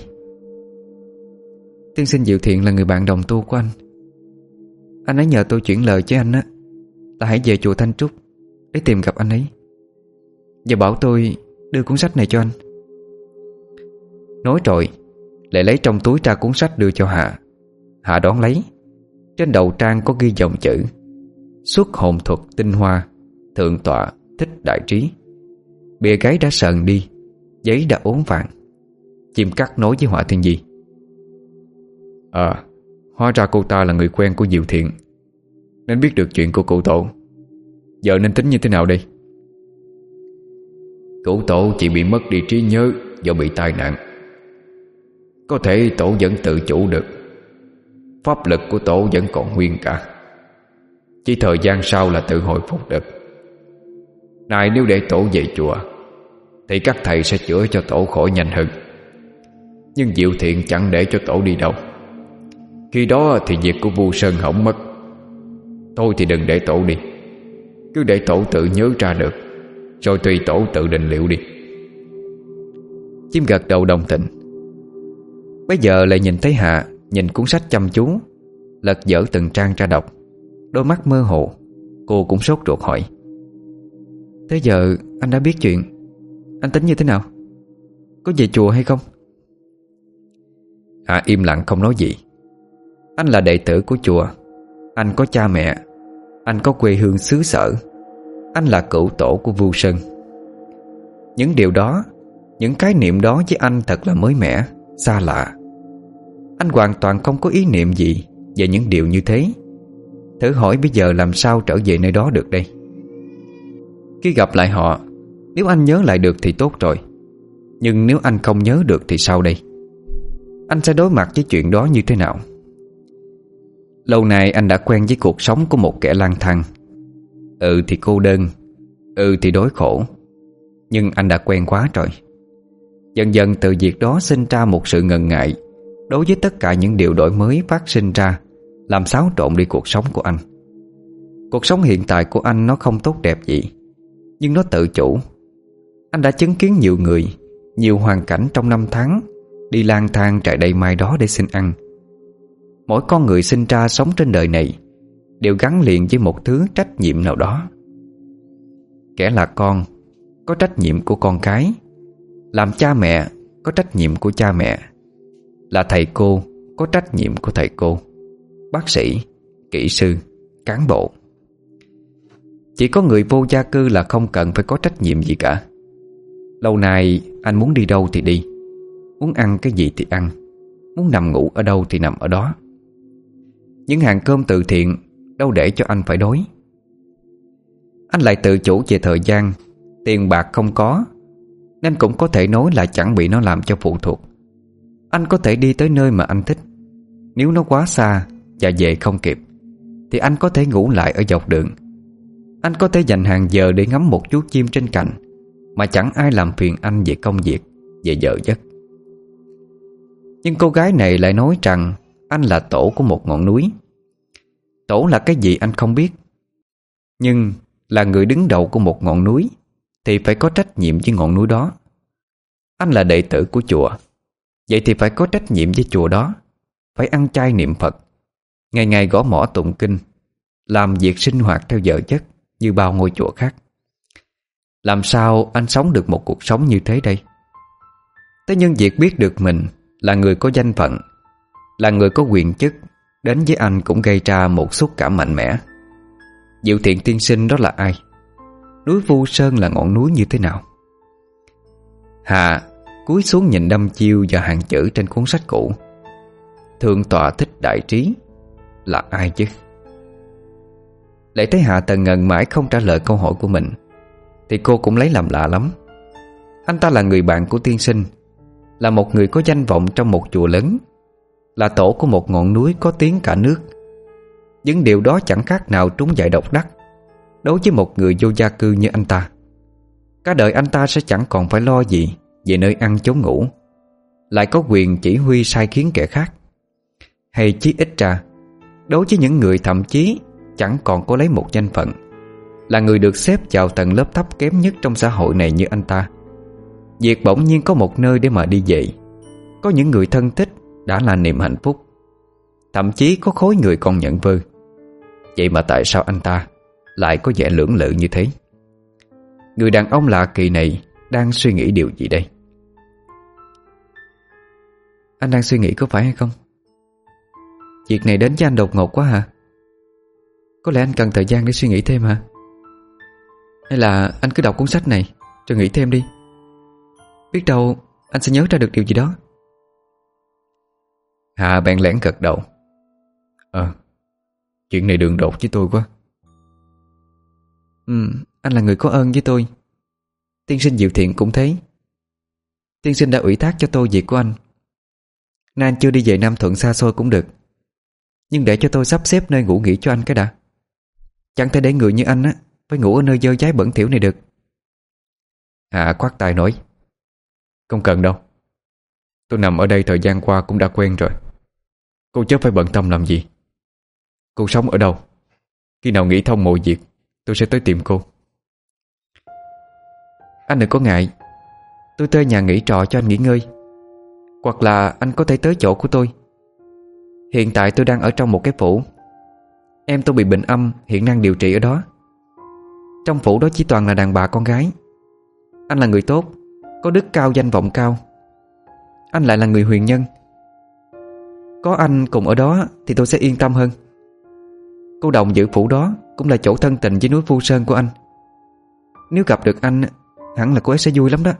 Tiên sinh Diệu Thiện là người bạn đồng tu của anh. Anh ấy nhờ tôi chuyển lời với anh á, là hãy về chùa Thanh Trúc để tìm gặp anh ấy, và bảo tôi đưa cuốn sách này cho anh. Nói rồi, Lệ lấy trong túi ra cuốn sách đưa cho Hạ. Hạ đón lấy. Trên đầu trang có ghi dòng chữ: Xuất hồn thuật tinh hoa, thượng tọa Thích Đại Trí. Bìa gáy đã sờn đi, giấy đã ố vàng. Chim cắt nói với Hỏa Thiên Di: Hóa ra cô ta là người quen của Diệu Thiện, nên biết được chuyện của cụ tổ. Giờ nên tính như thế nào đây? Cụ tổ chỉ bị mất đi trí nhớ do bị tai nạn. Có thể tổ vẫn tự chủ được, pháp lực của tổ vẫn còn nguyên cả, chỉ thời gian sau là tự hồi phục được. Này, nếu để tổ về chùa thì các thầy sẽ chữa cho tổ khỏi nhanh hơn. Nhưng Diệu Thiện chẳng để cho tổ đi đâu. Khi đó thì việc của Vu Sơn hỏng mất. Thôi thì đừng để tổ đi, cứ để tổ tự nhớ ra được, rồi tùy tổ tự định liệu đi. Chim gật đầu đồng tình. Bây giờ lại nhìn thấy Hạ nhìn cuốn sách chăm chú, lật dở từng trang ra đọc, đôi mắt mơ hồ. Cô cũng sốt ruột hỏi: thế giờ anh đã biết chuyện, anh tính như thế nào? Có về chùa hay không? Hạ im lặng không nói gì. Anh là đệ tử của chùa, anh có cha mẹ, anh có quê hương xứ sở, anh là cửu tổ của Vu Sơn. Những điều đó, những khái niệm đó với anh thật là mới mẻ, xa lạ. Anh hoàn toàn không có ý niệm gì về những điều như thế. Thử hỏi bây giờ làm sao trở về nơi đó được đây? Khi gặp lại họ, nếu anh nhớ lại được thì tốt rồi. Nhưng nếu anh không nhớ được thì sao đây? Anh sẽ đối mặt với chuyện đó như thế nào? Lâu nay anh đã quen với cuộc sống của một kẻ lang thang. Thì cô đơn, thì đói khổ. Nhưng anh đã quen quá rồi. Dần dần từ việc đó sinh ra một sự ngần ngại đối với tất cả những điều đổi mới phát sinh ra, làm xáo trộn đi cuộc sống của anh. Cuộc sống hiện tại của anh nó không tốt đẹp gì, nhưng nó tự chủ. Anh đã chứng kiến nhiều người, nhiều hoàn cảnh trong năm tháng đi lang thang trời đây mai đó để xin ăn. Mỗi con người sinh ra sống trên đời này đều gắn liền với một thứ trách nhiệm nào đó. Kẻ là con có trách nhiệm của con cái, làm cha mẹ có trách nhiệm của cha mẹ, là thầy cô có trách nhiệm của thầy cô, bác sĩ, kỹ sư, cán bộ. Chỉ có người vô gia cư là không cần phải có trách nhiệm gì cả. Lâu nay anh muốn đi đâu thì đi, muốn ăn cái gì thì ăn, muốn nằm ngủ ở đâu thì nằm ở đó. Những hàng cơm từ thiện đâu để cho anh phải đói. Anh lại tự chủ về thời gian. Tiền bạc không có, nên cũng có thể nói là chẳng bị nó làm cho phụ thuộc. Anh có thể đi tới nơi mà anh thích. Nếu nó quá xa và về không kịp thì anh có thể ngủ lại ở dọc đường. Anh có thể dành hàng giờ để ngắm một chú chim trên cành, mà chẳng ai làm phiền anh về công việc, về giờ giấc. Nhưng cô gái này lại nói rằng anh là tổ của một ngọn núi. Tổ là cái gì anh không biết, nhưng là người đứng đầu của một ngọn núi thì phải có trách nhiệm với ngọn núi đó. Anh là đệ tử của chùa, vậy thì phải có trách nhiệm với chùa đó. Phải ăn chay niệm Phật, ngày ngày gõ mõ tụng kinh, làm việc sinh hoạt theo giờ giấc như bao ngôi chùa khác. Làm sao anh sống được một cuộc sống như thế đây? Thế nhưng việc biết được mình là người có danh phận, là người có quyền chức, đến với anh cũng gây ra một xúc cảm mạnh mẽ. Diệu Thiện tiên sinh đó là ai? Núi Vu Sơn là ngọn núi như thế nào? Hà cúi xuống nhìn đăm chiêu vào hàng chữ trên cuốn sách cũ. Thượng tọa Thích Đại Trí là ai chứ? Lại thấy Hạ Tần ngần mãi không trả lời câu hỏi của mình, thì cô cũng lấy làm lạ lắm. Anh ta là người bạn của tiên sinh, là một người có danh vọng trong một chùa lớn, là tổ của một ngọn núi có tiếng cả nước. Những điều đó chẳng khác nào trúng giại độc đắc đối với một người vô gia cư như anh ta. Cả đời anh ta sẽ chẳng còn phải lo gì về nơi ăn chốn ngủ, lại có quyền chỉ huy sai khiến kẻ khác. Hay chí ít ra, đối với những người thậm chí chẳng còn có lấy một danh phận, là người được xếp vào tầng lớp thấp kém nhất trong xã hội này như anh ta, việc bỗng nhiên có một nơi để mà đi về, có những người thân thích đã là niềm hạnh phúc. Thậm chí có khối người còn nhận vơ. Vậy mà tại sao anh ta lại có vẻ lưỡng lự như thế? Người đàn ông lạ kỳ này đang suy nghĩ điều gì đây? Anh đang suy nghĩ có phải hay không? Việc này đến với anh đột ngột quá hả? Có lẽ anh cần thời gian để suy nghĩ thêm hả? Hay là anh cứ đọc cuốn sách này rồi nghĩ thêm đi. Biết đâu anh sẽ nhớ ra được điều gì đó. Hà bèn lẽn gật đầu. Chuyện này đường đột với tôi quá. Anh là người có ơn với tôi. Tiên sinh Diệu Thiện cũng thế. Tiên sinh đã ủy thác cho tôi việc của anh. Nay anh chưa đi về Nam Thuận xa xôi cũng được, nhưng để cho tôi sắp xếp nơi ngủ nghỉ cho anh cái đã. Chẳng thể để người như anh á phải ngủ ở nơi dơ dáy bẩn thỉu này được. Hạ khoát tay nói: Không cần đâu, tôi nằm ở đây thời gian qua cũng đã quen rồi. Cô chớ phải bận tâm làm gì. Cô sống ở đâu? Khi nào nghĩ thông mọi việc tôi sẽ tới tìm cô. Anh đừng có ngại, tôi thuê nhà nghỉ trọ cho anh nghỉ ngơi, hoặc là anh có thể tới chỗ của tôi. Hiện tại tôi đang ở trong một cái phủ. Em tôi bị bệnh âm, hiện đang điều trị ở đó. Trong phủ đó chỉ toàn là đàn bà con gái. Anh là người tốt, có đức cao danh vọng cao. Anh lại là người huyền nhân. Có anh cùng ở đó thì tôi sẽ yên tâm hơn. Cô đồng giữ phủ đó cũng là chỗ thân tình với núi Vu Sơn của anh. Nếu gặp được anh, hẳn là cô ấy sẽ vui lắm đó.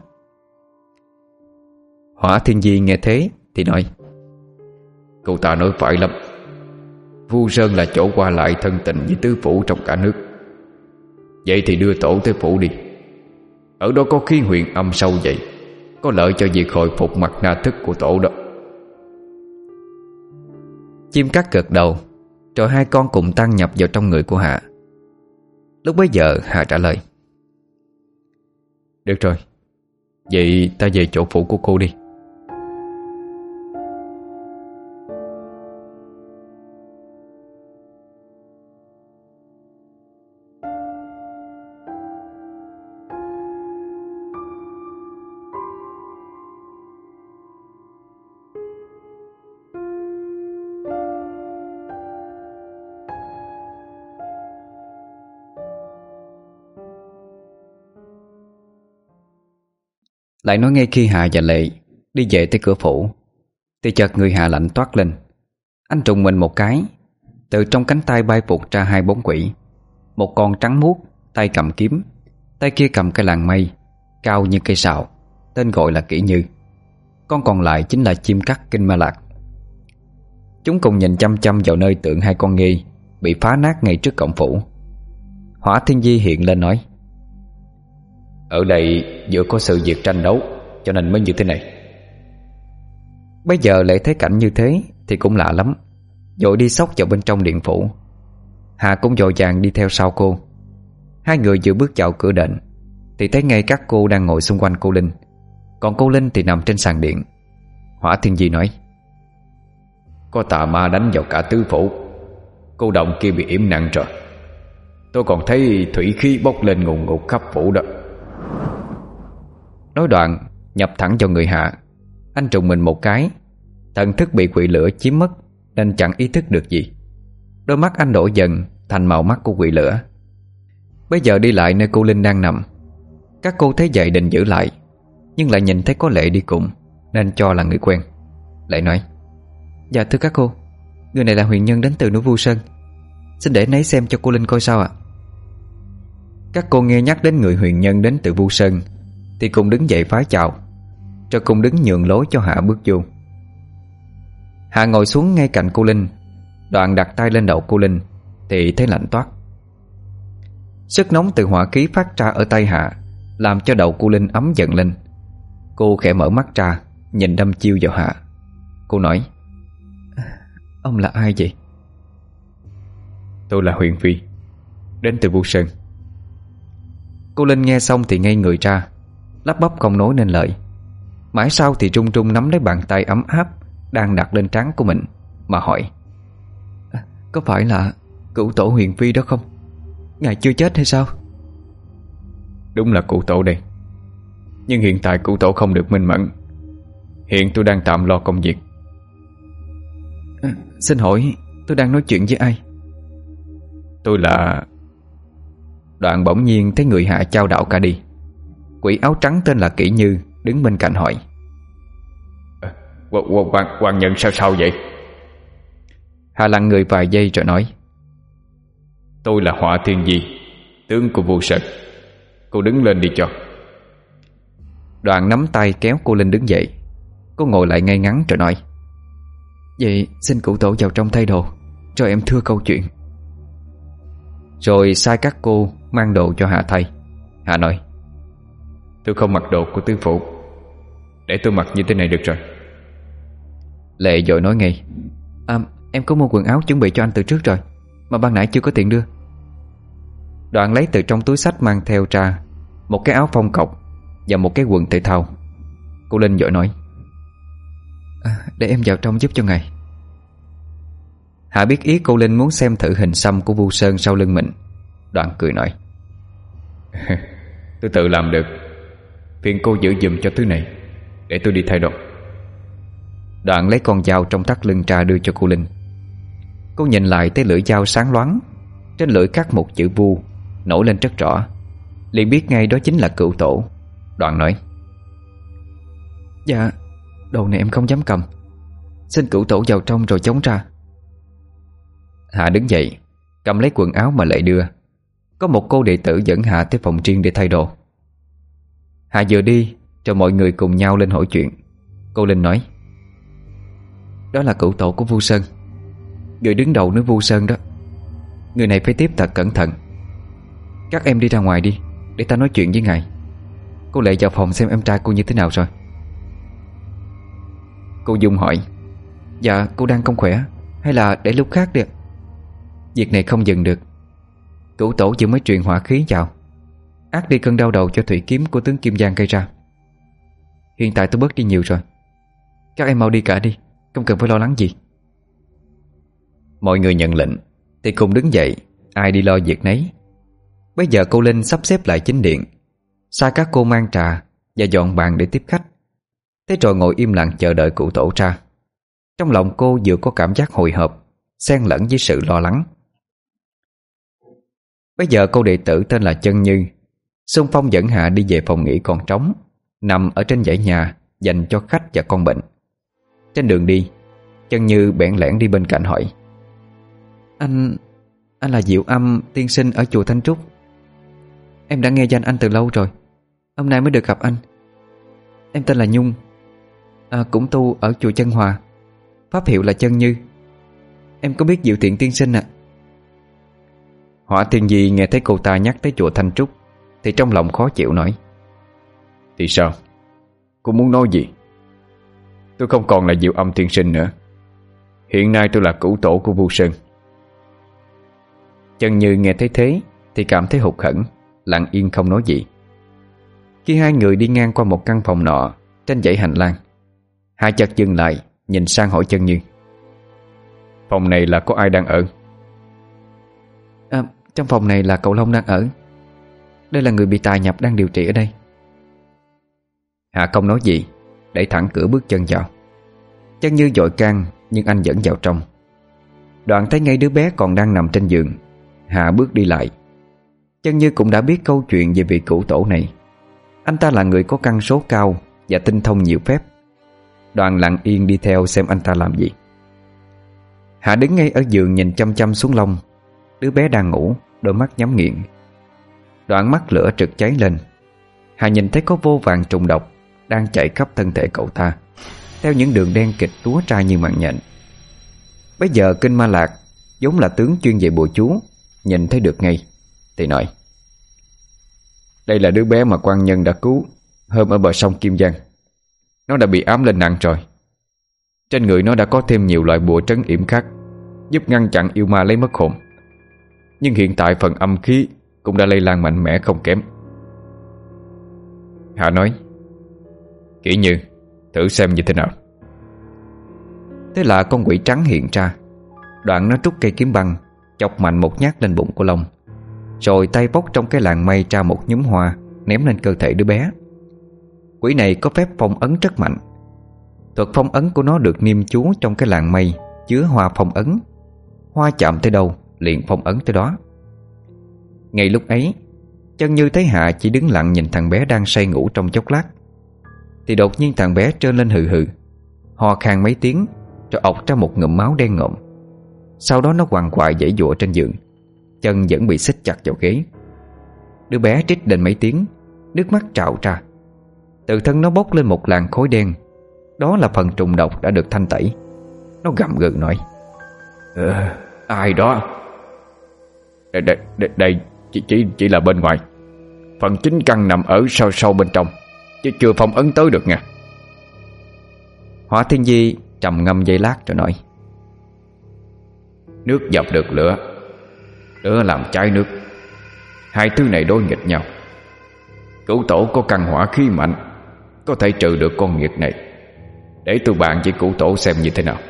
Hỏa Thiên Di nghe thế thì nói: Cô ta nói phải lắm. Vu Sơn là chỗ qua lại thân tình với tứ phủ trong cả nước. Vậy thì đưa tổ tới phủ đi. Ở đó có khí huyền âm sâu vậy, có lợi cho việc hồi phục mặt na thức của tổ đó. Chim cắt gật đầu, rồi hai con cùng tăng nhập vào trong người của Hạ. Lúc bấy giờ Hạ trả lời: Được rồi, vậy ta về chỗ phủ của cô đi. Lại nói ngay khi Hạ và Lệ đi về tới cửa phủ thì chợt người Hạ lạnh toát lên. Anh trùng mình một cái, từ trong cánh tay bay vụt ra hai bóng quỷ. Một con trắng muốt, tay cầm kiếm, tay kia cầm cây làng mây cao như cây sào, tên gọi là Kỷ Như. Con còn lại chính là chim cắt Kinh Ma Lạc. Chúng cùng nhìn chăm chăm vào nơi tượng hai con nghê bị phá nát ngay trước cổng phủ. Hỏa Thiên Di hiện lên nói: Ở đây vừa có sự việc tranh đấu, cho nên mới như thế này. Bây giờ Lệ thấy cảnh như thế thì cũng lạ lắm, vội đi xốc vào bên trong điện phủ. Hà cũng vội vàng đi theo sau cô. Hai người vừa bước vào cửa đền thì thấy ngay các cô đang ngồi xung quanh cô Linh, còn cô Linh thì nằm trên sàn điện. Hỏa Thiên Di nói: Có tà ma đánh vào cả tứ phủ. Cô đồng kia bị yểm nặng rồi. Tôi còn thấy thủy khí bốc lên ngùn ngụt khắp phủ đó. Nói đoạn nhập thẳng vào người Hạ. Anh trùng mình một cái, thần thức bị quỷ lửa chiếm mất nên chẳng ý thức được gì. Đôi mắt anh đổi dần thành màu mắt của quỷ lửa. Bây giờ đi lại nơi cô Linh đang nằm. Các cô thấy vậy định giữ lại, nhưng lại nhìn thấy có Lệ đi cùng nên cho là người quen. Lệ nói: Dạ thưa các cô, người này là huyền nhân đến từ núi Vu Sơn, xin để nấy xem cho cô Linh coi sao ạ. Các cô nghe nhắc đến người huyền nhân đến từ Vu Sơn thì cùng đứng dậy phái chào, rồi cùng đứng nhường lối cho Hạ bước vô. Hạ ngồi xuống ngay cạnh cô Linh, đoạn đặt tay lên đầu cô Linh thì thấy lạnh toát. Sức nóng từ hỏa khí phát ra ở tay Hạ làm cho đầu cô Linh ấm dần lên. Cô khẽ mở mắt ra, nhìn đăm chiêu vào Hạ. Cô nói: Ông là ai vậy? Tôi là Huyền Phi, đến từ Vu Sơn. Cô Linh nghe xong thì ngây người ra, lắp bắp không nói nên lời. Mãi sau thì run run nắm lấy bàn tay ấm áp đang đặt lên trán của mình mà hỏi: Có phải là cửu tổ Huyền Phi đó không? Ngài chưa chết hay sao? Đúng là cụ tổ đây. Nhưng hiện tại cụ tổ không được minh mẫn. Hiện tôi đang tạm lo công việc. Xin hỏi tôi đang nói chuyện với ai? Tôi là... Đoạn bỗng nhiên thấy người Hạ chao đảo cả đi. Quỷ áo trắng tên là Kỷ Như đứng bên cạnh hỏi: Hoàng nhân sao vậy? Hạ lặng người vài giây rồi nói: Tôi là Hỏa Thiên Di, tướng của Vu Sơn. Cô đứng lên đi cho. Đoạn nắm tay kéo cô Linh đứng dậy. Cô ngồi lại ngay ngắn rồi nói: Vậy xin cụ tổ vào trong thay đồ, rồi em thưa câu chuyện. Rồi sai các cô mang đồ cho Hạ thay. Hạ nói: Tôi không mặc đồ của tứ phủ. Để tôi mặc như thế này được rồi. Lệ vội nói ngay: Em có mua quần áo chuẩn bị cho anh từ trước rồi, mà ban nãy chưa có tiện đưa. Đoạn lấy từ trong túi xách mang theo ra một cái áo phông cộc và một cái quần thể thao. Cô Linh vội nói: Để em vào trong giúp cho ngài. Hạ biết ý cô Linh muốn xem thử hình xăm của Vu Sơn sau lưng mình. Đoạn cười nói: Tôi tự làm được. Phiền cô giữ giùm cho thứ này, để tôi đi thay đồ. Đoạn lấy con dao trong thắt lưng ra đưa cho cô Linh. Cô nhìn lại thấy lưỡi dao sáng loáng, trên lưỡi khắc một chữ Vu nổi lên rất rõ, liền biết ngay đó chính là cửu tổ. Đoạn nói: Dạ, đồ này em không dám cầm, xin cửu tổ vào trong rồi chống ra. Hạ đứng dậy cầm lấy quần áo mà Lệ đưa. Có một cô đệ tử dẫn Hạ tới phòng riêng để thay đồ. Hạ vừa đi rồi mọi người cùng nhau lên hỏi chuyện. Cô Linh nói: Đó là cửu tổ của Vu Sơn, người đứng đầu núi Vu Sơn đó. Người này phải tiếp thật cẩn thận. Các em đi ra ngoài đi, để ta nói chuyện với ngài. Cô Lệ vào phòng xem em trai cô như thế nào rồi. Cô Dung hỏi: Dạ, cô đang không khỏe, hay là để lúc khác đi? Việc này không dừng được. Cửu tổ vừa mới truyền hỏa khí vào, át đi cơn đau đầu cho thủy kiếm của tướng Kim Giang gây ra. Hiện tại tôi bớt đi nhiều rồi. Các em mau đi cả đi, không cần phải lo lắng gì. Mọi người nhận lệnh thì cùng đứng dậy, ai đi lo việc nấy. Bây giờ cô Linh sắp xếp lại chính điện, sai các cô mang trà và dọn bàn để tiếp khách. Thế rồi ngồi im lặng chờ đợi cửu tổ ra. Trong lòng cô vừa có cảm giác hồi hộp xen lẫn với sự lo lắng. Bây giờ cô đệ tử tên là Chân Như xung phong dẫn Hạ đi về phòng nghỉ còn trống, nằm ở trên dãy nhà dành cho khách và con bệnh. Trên đường đi, Chân Như bẽn lẽn đi bên cạnh hỏi: Anh là Diệu Âm tiên sinh ở chùa Thanh Trúc. Em đã nghe danh anh từ lâu rồi, hôm nay mới được gặp anh. Em tên là Nhung, cũng tu ở chùa Chân Hòa, pháp hiệu là Chân Như. Em có biết Diệu Thiện tiên sinh ạ? Hỏa Thiên Di nghe thấy cô ta nhắc tới chùa Thanh Trúc thì trong lòng khó chịu nói: Thì sao? Cô muốn nói gì? Tôi không còn là Diệu Âm tiên sinh nữa. Hiện nay tôi là cửu tổ của Vu Sơn. Chân Như nghe thấy thế thì cảm thấy hụt hẫng, lặng yên không nói gì. Khi hai người đi ngang qua một căn phòng nọ trên dãy hành lang, Hạ chợt dừng lại, nhìn sang hỏi Chân Như: Phòng này là có ai đang ở? Trong phòng này là cậu Long đang ở. Đây là người bị tà nhập đang điều trị ở đây. Hạ không nói gì, đẩy thẳng cửa bước chân vào. Chân Như vội can, nhưng anh vẫn vào trong. Đoạn thấy ngay đứa bé còn đang nằm trên giường. Hạ bước đi lại. Chân Như cũng đã biết câu chuyện về vị cửu tổ này. Anh ta là người có căn số cao và tinh thông nhiều phép. Đoàn lặng yên đi theo xem anh ta làm gì. Hạ đứng ngay ở giường nhìn chăm chăm xuống Long. Đứa bé đang ngủ, đôi mắt nhắm nghiền. Đoạn mắt lửa trực cháy lên. Hạ nhìn thấy có vô vàn trùng độc đang chạy khắp thân thể cậu ta, theo những đường đen kịch túa ra như mạng nhện. Bây giờ Kinh Ma Lạc, vốn là tướng chuyên về bùa chú, nhìn thấy được ngay thì nói: Đây là đứa bé mà quan nhân đã cứu hôm ở bờ sông Kim Giang. Nó đã bị ám lên nặng rồi. Trên người nó đã có thêm nhiều loại bùa trấn yểm khác, giúp ngăn chặn yêu ma lấy mất hồn. Nhưng hiện tại phần âm khí cũng đã lây lan mạnh mẽ không kém. Hạ nói: Kỹ Như, thử xem như thế nào. Thế là con quỷ trắng hiện ra. Đoạn nó trút cây kiếm băng, chọc mạnh một nhát lên bụng của Long, rồi tay bốc trong cái làn mây ra một nhúm hoa, ném lên cơ thể đứa bé. Quỷ này có phép phong ấn rất mạnh. Thuật phong ấn của nó được niêm chú trong cái làn mây chứa hoa phong ấn. Hoa chạm tới đâu liền phong ấn tới đó. Ngay lúc ấy, Chân Như thấy Hạ chỉ đứng lặng nhìn thằng bé đang say ngủ trong chốc lát, thì đột nhiên thằng bé trơn lên hừ hừ, ho khan mấy tiếng, rồi ọc ra một ngụm máu đen ngộm. Sau đó nó quằn quại giãy giụa trên giường, chân vẫn bị xích chặt vào ghế. Đứa bé trích lên mấy tiếng, nước mắt trào ra. Từ thân nó bốc lên một làn khói đen. Đó là phần trùng độc đã được thanh tẩy. Nó gầm gừ nói: Ai đó? Đây chỉ là bên ngoài. Phần chính căn nằm ở sâu sâu bên trong, chứ chưa phong ấn tới được nha. Hỏa Thiên Di trầm ngâm giây lát rồi nói: Nước dập được lửa, lửa làm cháy nước. Hai thứ này đối nghịch nhau. Cửu tổ có căn hỏa khí mạnh, có thể trừ được con nghiệt này. Để tôi bàn với cửu tổ xem như thế nào.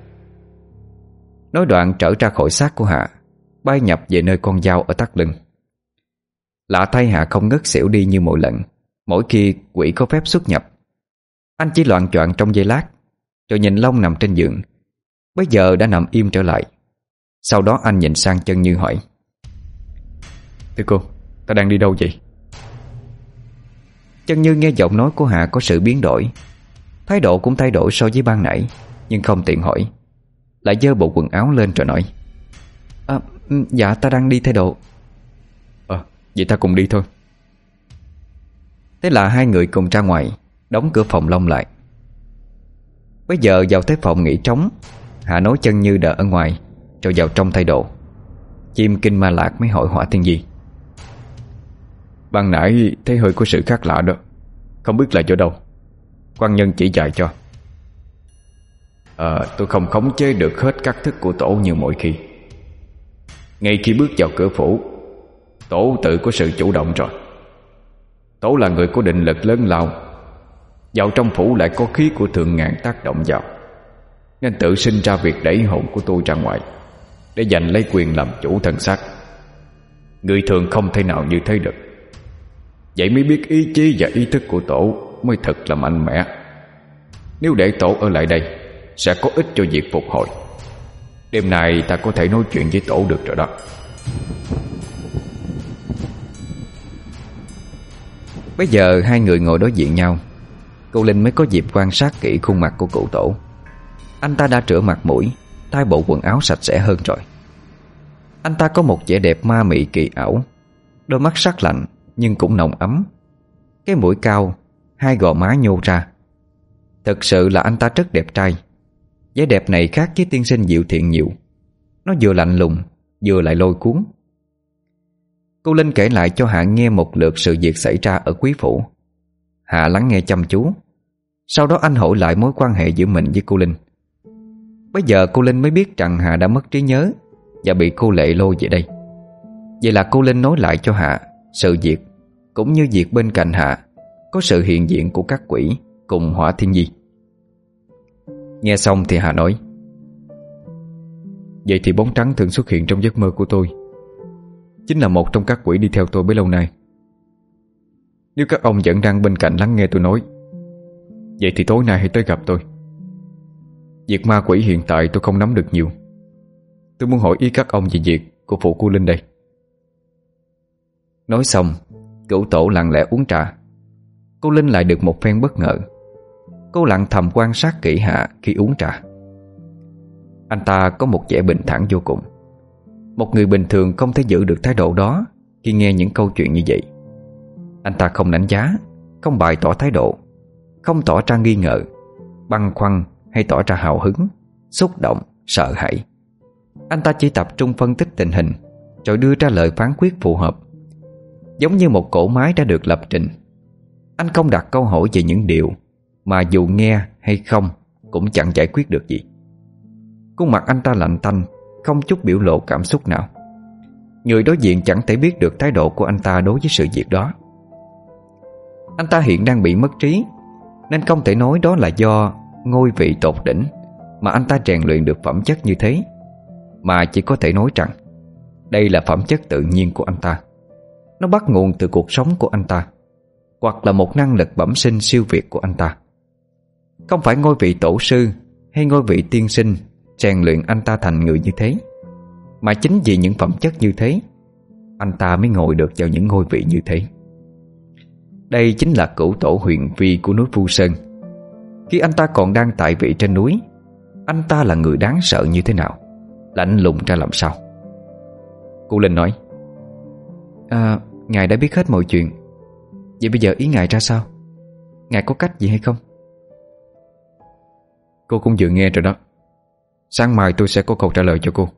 Nói đoạn trở ra khỏi xác của Hạ, bay nhập về nơi con dao ở thắt lưng. Lạ thay, Hạ không ngất xỉu đi như mọi lần mỗi khi quỷ có phép xuất nhập. Anh chỉ loạng choạng trong giây lát, rồi nhìn Long nằm trên giường, bây giờ đã nằm im trở lại. Sau đó anh nhìn sang Chân Như hỏi: Thưa cô, ta đang đi đâu vậy? Chân Như nghe giọng nói của Hạ có sự biến đổi, thái độ cũng thay đổi so với ban nãy, nhưng không tiện hỏi, lại giơ bộ quần áo lên rồi nói: Dạ ta đang đi thay đồ. Vậy ta cùng đi thôi. Thế là hai người cùng ra ngoài, đóng cửa phòng Long lại. Bây giờ vào tới phòng nghỉ trống, Hạ nói Chân Như đợi ở ngoài, rồi vào trong thay đồ. Chim Kinh Ma Lạc mới hỏi Hỏa Thiên Di: Ban nãy thấy hơi có sự khác lạ đó, không biết là chỗ đâu, quan nhân chỉ dạy cho. Tôi không khống chế được hết các thức của tổ như mọi khi. Ngay khi bước vào cửa phủ, tổ tự có sự chủ động rồi. Tổ là người có định lực lớn lao, vào trong phủ lại có khí của thượng ngàn tác động vào, nên tự sinh ra việc đẩy hồn của tôi ra ngoài để giành lấy quyền làm chủ thân xác. Người thường không thể nào như thế được. Vậy mới biết ý chí và ý thức của tổ mới thật là mạnh mẽ. Nếu để tổ ở lại đây sẽ có ích cho việc phục hồi. Đêm nay ta có thể nói chuyện với tổ được rồi đó. Bây giờ hai người ngồi đối diện nhau, cô Linh mới có dịp quan sát kỹ khuôn mặt của cụ tổ. Anh ta đã rửa mặt mũi, thay bộ quần áo sạch sẽ hơn rồi. Anh ta có một vẻ đẹp ma mị kỳ ảo, đôi mắt sắc lạnh nhưng cũng nồng ấm, cái mũi cao, hai gò má nhô ra. Thực sự là anh ta rất đẹp trai. Vẻ đẹp này khác với tiên sinh Diệu Thiện nhiều. Nó vừa lạnh lùng vừa lại lôi cuốn. Cô Linh kể lại cho Hạ nghe một lượt sự việc xảy ra ở quý phủ. Hạ lắng nghe chăm chú. Sau đó anh hỏi lại mối quan hệ giữa mình với cô Linh. Bây giờ cô Linh mới biết rằng Hạ đã mất trí nhớ và bị cô Lệ lôi về đây. Vậy là cô Linh nói lại cho Hạ sự việc, cũng như việc bên cạnh Hạ có sự hiện diện của các quỷ cùng Hỏa Thiên Di. Nghe xong thì Hạ nói: Vậy thì bóng trắng thường xuất hiện trong giấc mơ của tôi chính là một trong các quỷ đi theo tôi bấy lâu nay. Nếu các ông vẫn đang bên cạnh lắng nghe tôi nói, vậy thì tối nay hãy tới gặp tôi. Việc ma quỷ hiện tại tôi không nắm được nhiều. Tôi muốn hỏi ý các ông về việc của phụ cô Linh đây. Nói xong, cửu tổ lặng lẽ uống trà. Cô Linh lại được một phen bất ngờ. Cô lặng thầm quan sát kỹ Hạ khi uống trà. Anh ta có một vẻ bình thản vô cùng. Một người bình thường không thể giữ được thái độ đó khi nghe những câu chuyện như vậy. Anh ta không đánh giá, không bày tỏ thái độ, không tỏ ra nghi ngờ, băn khoăn hay tỏ ra hào hứng, xúc động, sợ hãi. Anh ta chỉ tập trung phân tích tình hình, rồi đưa ra lời phán quyết phù hợp. Giống như một cỗ máy đã được lập trình. Anh không đặt câu hỏi về những điều mà dù nghe hay không cũng chẳng giải quyết được gì. Khuôn mặt anh ta lạnh tanh, không chút biểu lộ cảm xúc nào. Người đối diện chẳng thể biết được thái độ của anh ta đối với sự việc đó. Anh ta hiện đang bị mất trí, nên không thể nói đó là do ngôi vị tột đỉnh mà anh ta rèn luyện được phẩm chất như thế, mà chỉ có thể nói rằng đây là phẩm chất tự nhiên của anh ta. Nó bắt nguồn từ cuộc sống của anh ta, hoặc là một năng lực bẩm sinh siêu việt của anh ta. Không phải ngôi vị tổ sư hay ngôi vị tiên sinh rèn luyện anh ta thành người như thế, mà chính vì những phẩm chất như thế, anh ta mới ngồi được vào những ngôi vị như thế. Đây chính là cửu tổ huyền vi của núi Vu Sơn. Khi anh ta còn đang tại vị trên núi, anh ta là người đáng sợ như thế nào, lạnh lùng ra làm sao. Cô Linh nói: Ngài đã biết hết mọi chuyện. Vậy bây giờ ý ngài ra sao? Ngài có cách gì hay không? Cô cũng vừa nghe rồi đó. Sáng mai tôi sẽ có câu trả lời cho cô.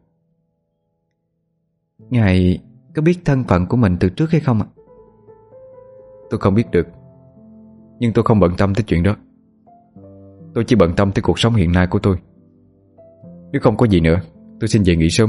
Ngài có biết thân phận của mình từ trước hay không ạ? Tôi không biết được, nhưng tôi không bận tâm tới chuyện đó. Tôi chỉ bận tâm tới cuộc sống hiện nay của tôi. Nếu không có gì nữa, tôi xin về nghỉ sớm.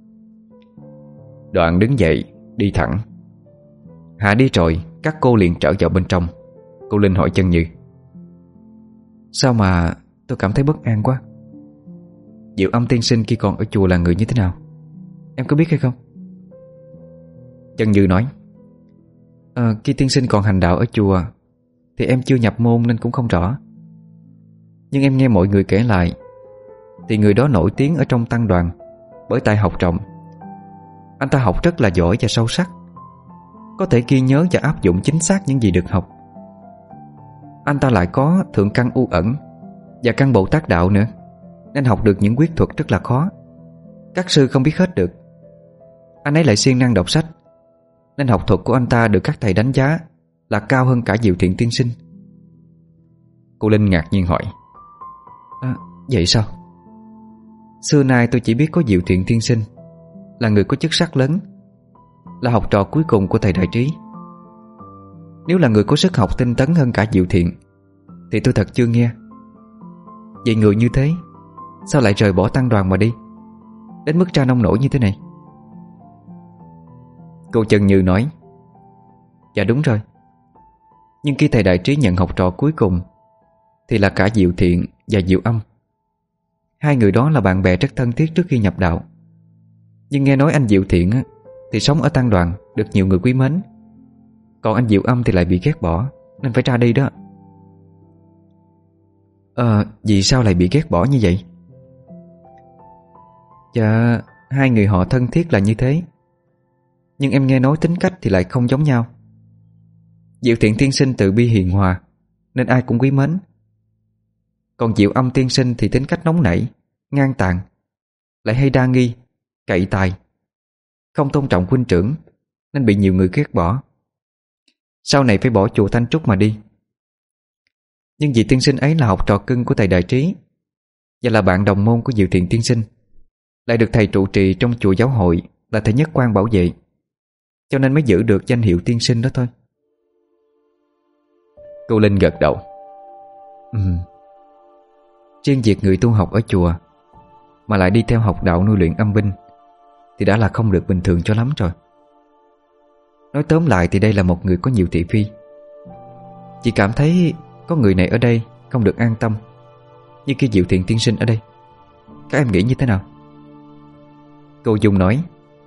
Đoạn đứng dậy đi thẳng. Hạ đi rồi, các cô liền trở vào bên trong. Cô Linh hỏi Chân Như: Sao mà tôi cảm thấy bất an quá? Diệu Âm tiên sinh khi còn ở chùa là người như thế nào, em có biết hay không? Chân Như nói: Khi tiên sinh còn hành đạo ở chùa thì em chưa nhập môn nên cũng không rõ. Nhưng em nghe mọi người kể lại thì người đó nổi tiếng ở trong tăng đoàn bởi tài học rộng. Anh ta học rất là giỏi và sâu sắc, có thể ghi nhớ và áp dụng chính xác những gì được học. Anh ta lại có thượng căn u ẩn và căn Bồ Tát đạo nữa, nên học được những quyết thuật rất là khó, các sư không biết hết được. Anh ấy lại siêng năng đọc sách, nên học thuật của anh ta được các thầy đánh giá là cao hơn cả Diệu Thiện tiên sinh. Cô Linh ngạc nhiên hỏi: Vậy sao? Xưa nay tôi chỉ biết có Diệu Thiện tiên sinh là người có chức sắc lớn, là học trò cuối cùng của thầy Đại Trí. Nếu là người có sức học tinh tấn hơn cả Diệu Thiện thì tôi thật chưa nghe. Vậy người như thế sao lại rời bỏ tăng đoàn mà đi, đến mức ra nông nổi như thế này? Cô Chân Như nói: Dạ đúng rồi. Nhưng khi thầy Đại Trí nhận học trò cuối cùng thì là cả Diệu Thiện và Diệu Âm. Hai người đó là bạn bè rất thân thiết trước khi nhập đạo. Nhưng nghe nói anh Diệu Thiện thì sống ở tăng đoàn được nhiều người quý mến, còn anh Diệu Âm thì lại bị ghét bỏ nên phải ra đi đó. Vì sao lại bị ghét bỏ như vậy? Dạ, hai người họ thân thiết là như thế, nhưng em nghe nói tính cách thì lại không giống nhau. Diệu Thiện tiên sinh từ bi hiền hòa nên ai cũng quý mến. Còn Diệu Âm tiên sinh thì tính cách nóng nảy, ngang tàn, lại hay đa nghi, cậy tài, không tôn trọng huynh trưởng nên bị nhiều người ghét bỏ. Sau này phải bỏ chùa Thanh Trúc mà đi. Nhưng vị tiên sinh ấy là học trò cưng của thầy Đại Trí và là bạn đồng môn của Diệu Thiện tiên sinh, lại được thầy trụ trì trong chùa giáo hội là thầy nhất quan bảo vệ, cho nên mới giữ được danh hiệu tiên sinh đó thôi. Cô Linh gật đầu. Riêng việc người tu học ở chùa mà lại đi theo học đạo nuôi luyện âm binh thì đã là không được bình thường cho lắm rồi. Nói tóm lại thì đây là một người có nhiều thị phi. Chị cảm thấy có người này ở đây không được an tâm, như khi Diệu Thiện tiên sinh ở đây. Các em nghĩ như thế nào? Cô Dung nói: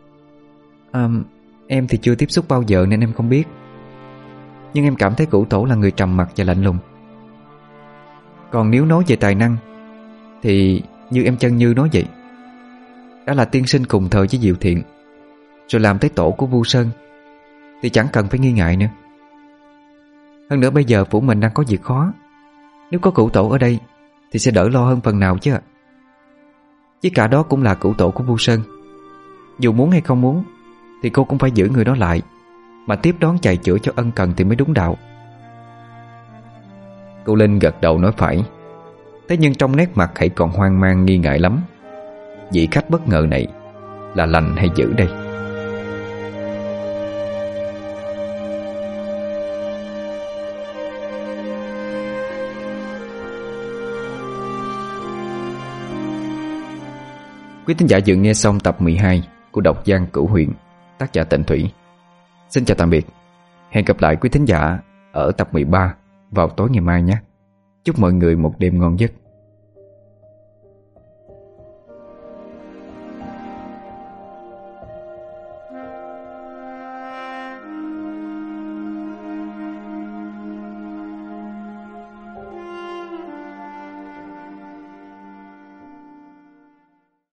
Em thì chưa tiếp xúc bao giờ nên em không biết. Nhưng em cảm thấy cụ tổ là người trầm mặc và lạnh lùng. Còn nếu nói về tài năng thì như em Chân Như nói vậy, đã là tiên sinh cùng thời với Diệu Thiện, rồi làm tới tổ của Vu Sơn, thì chẳng cần phải nghi ngại nữa. Hơn nữa bây giờ phủ mình đang có việc khó, nếu có cụ tổ ở đây thì sẽ đỡ lo hơn phần nào chứ ạ. Với cả đó cũng là cụ tổ của Vu Sơn, dù muốn hay không muốn thì cô cũng phải giữ người đó lại, mà tiếp đón chạy chữa cho ân cần thì mới đúng đạo. Cô Linh gật đầu nói phải. Thế nhưng trong nét mặt hãy còn hoang mang nghi ngại lắm. Vị khách bất ngờ này là lành hay dữ đây? Quý thính giả vừa nghe xong tập 12 của Độc Giang Cửu Huyền, tác giả Tịnh Thủy. Xin chào tạm biệt. Hẹn gặp lại quý thính giả ở tập 13 vào tối ngày mai nhé. Chúc mọi người một đêm ngon giấc.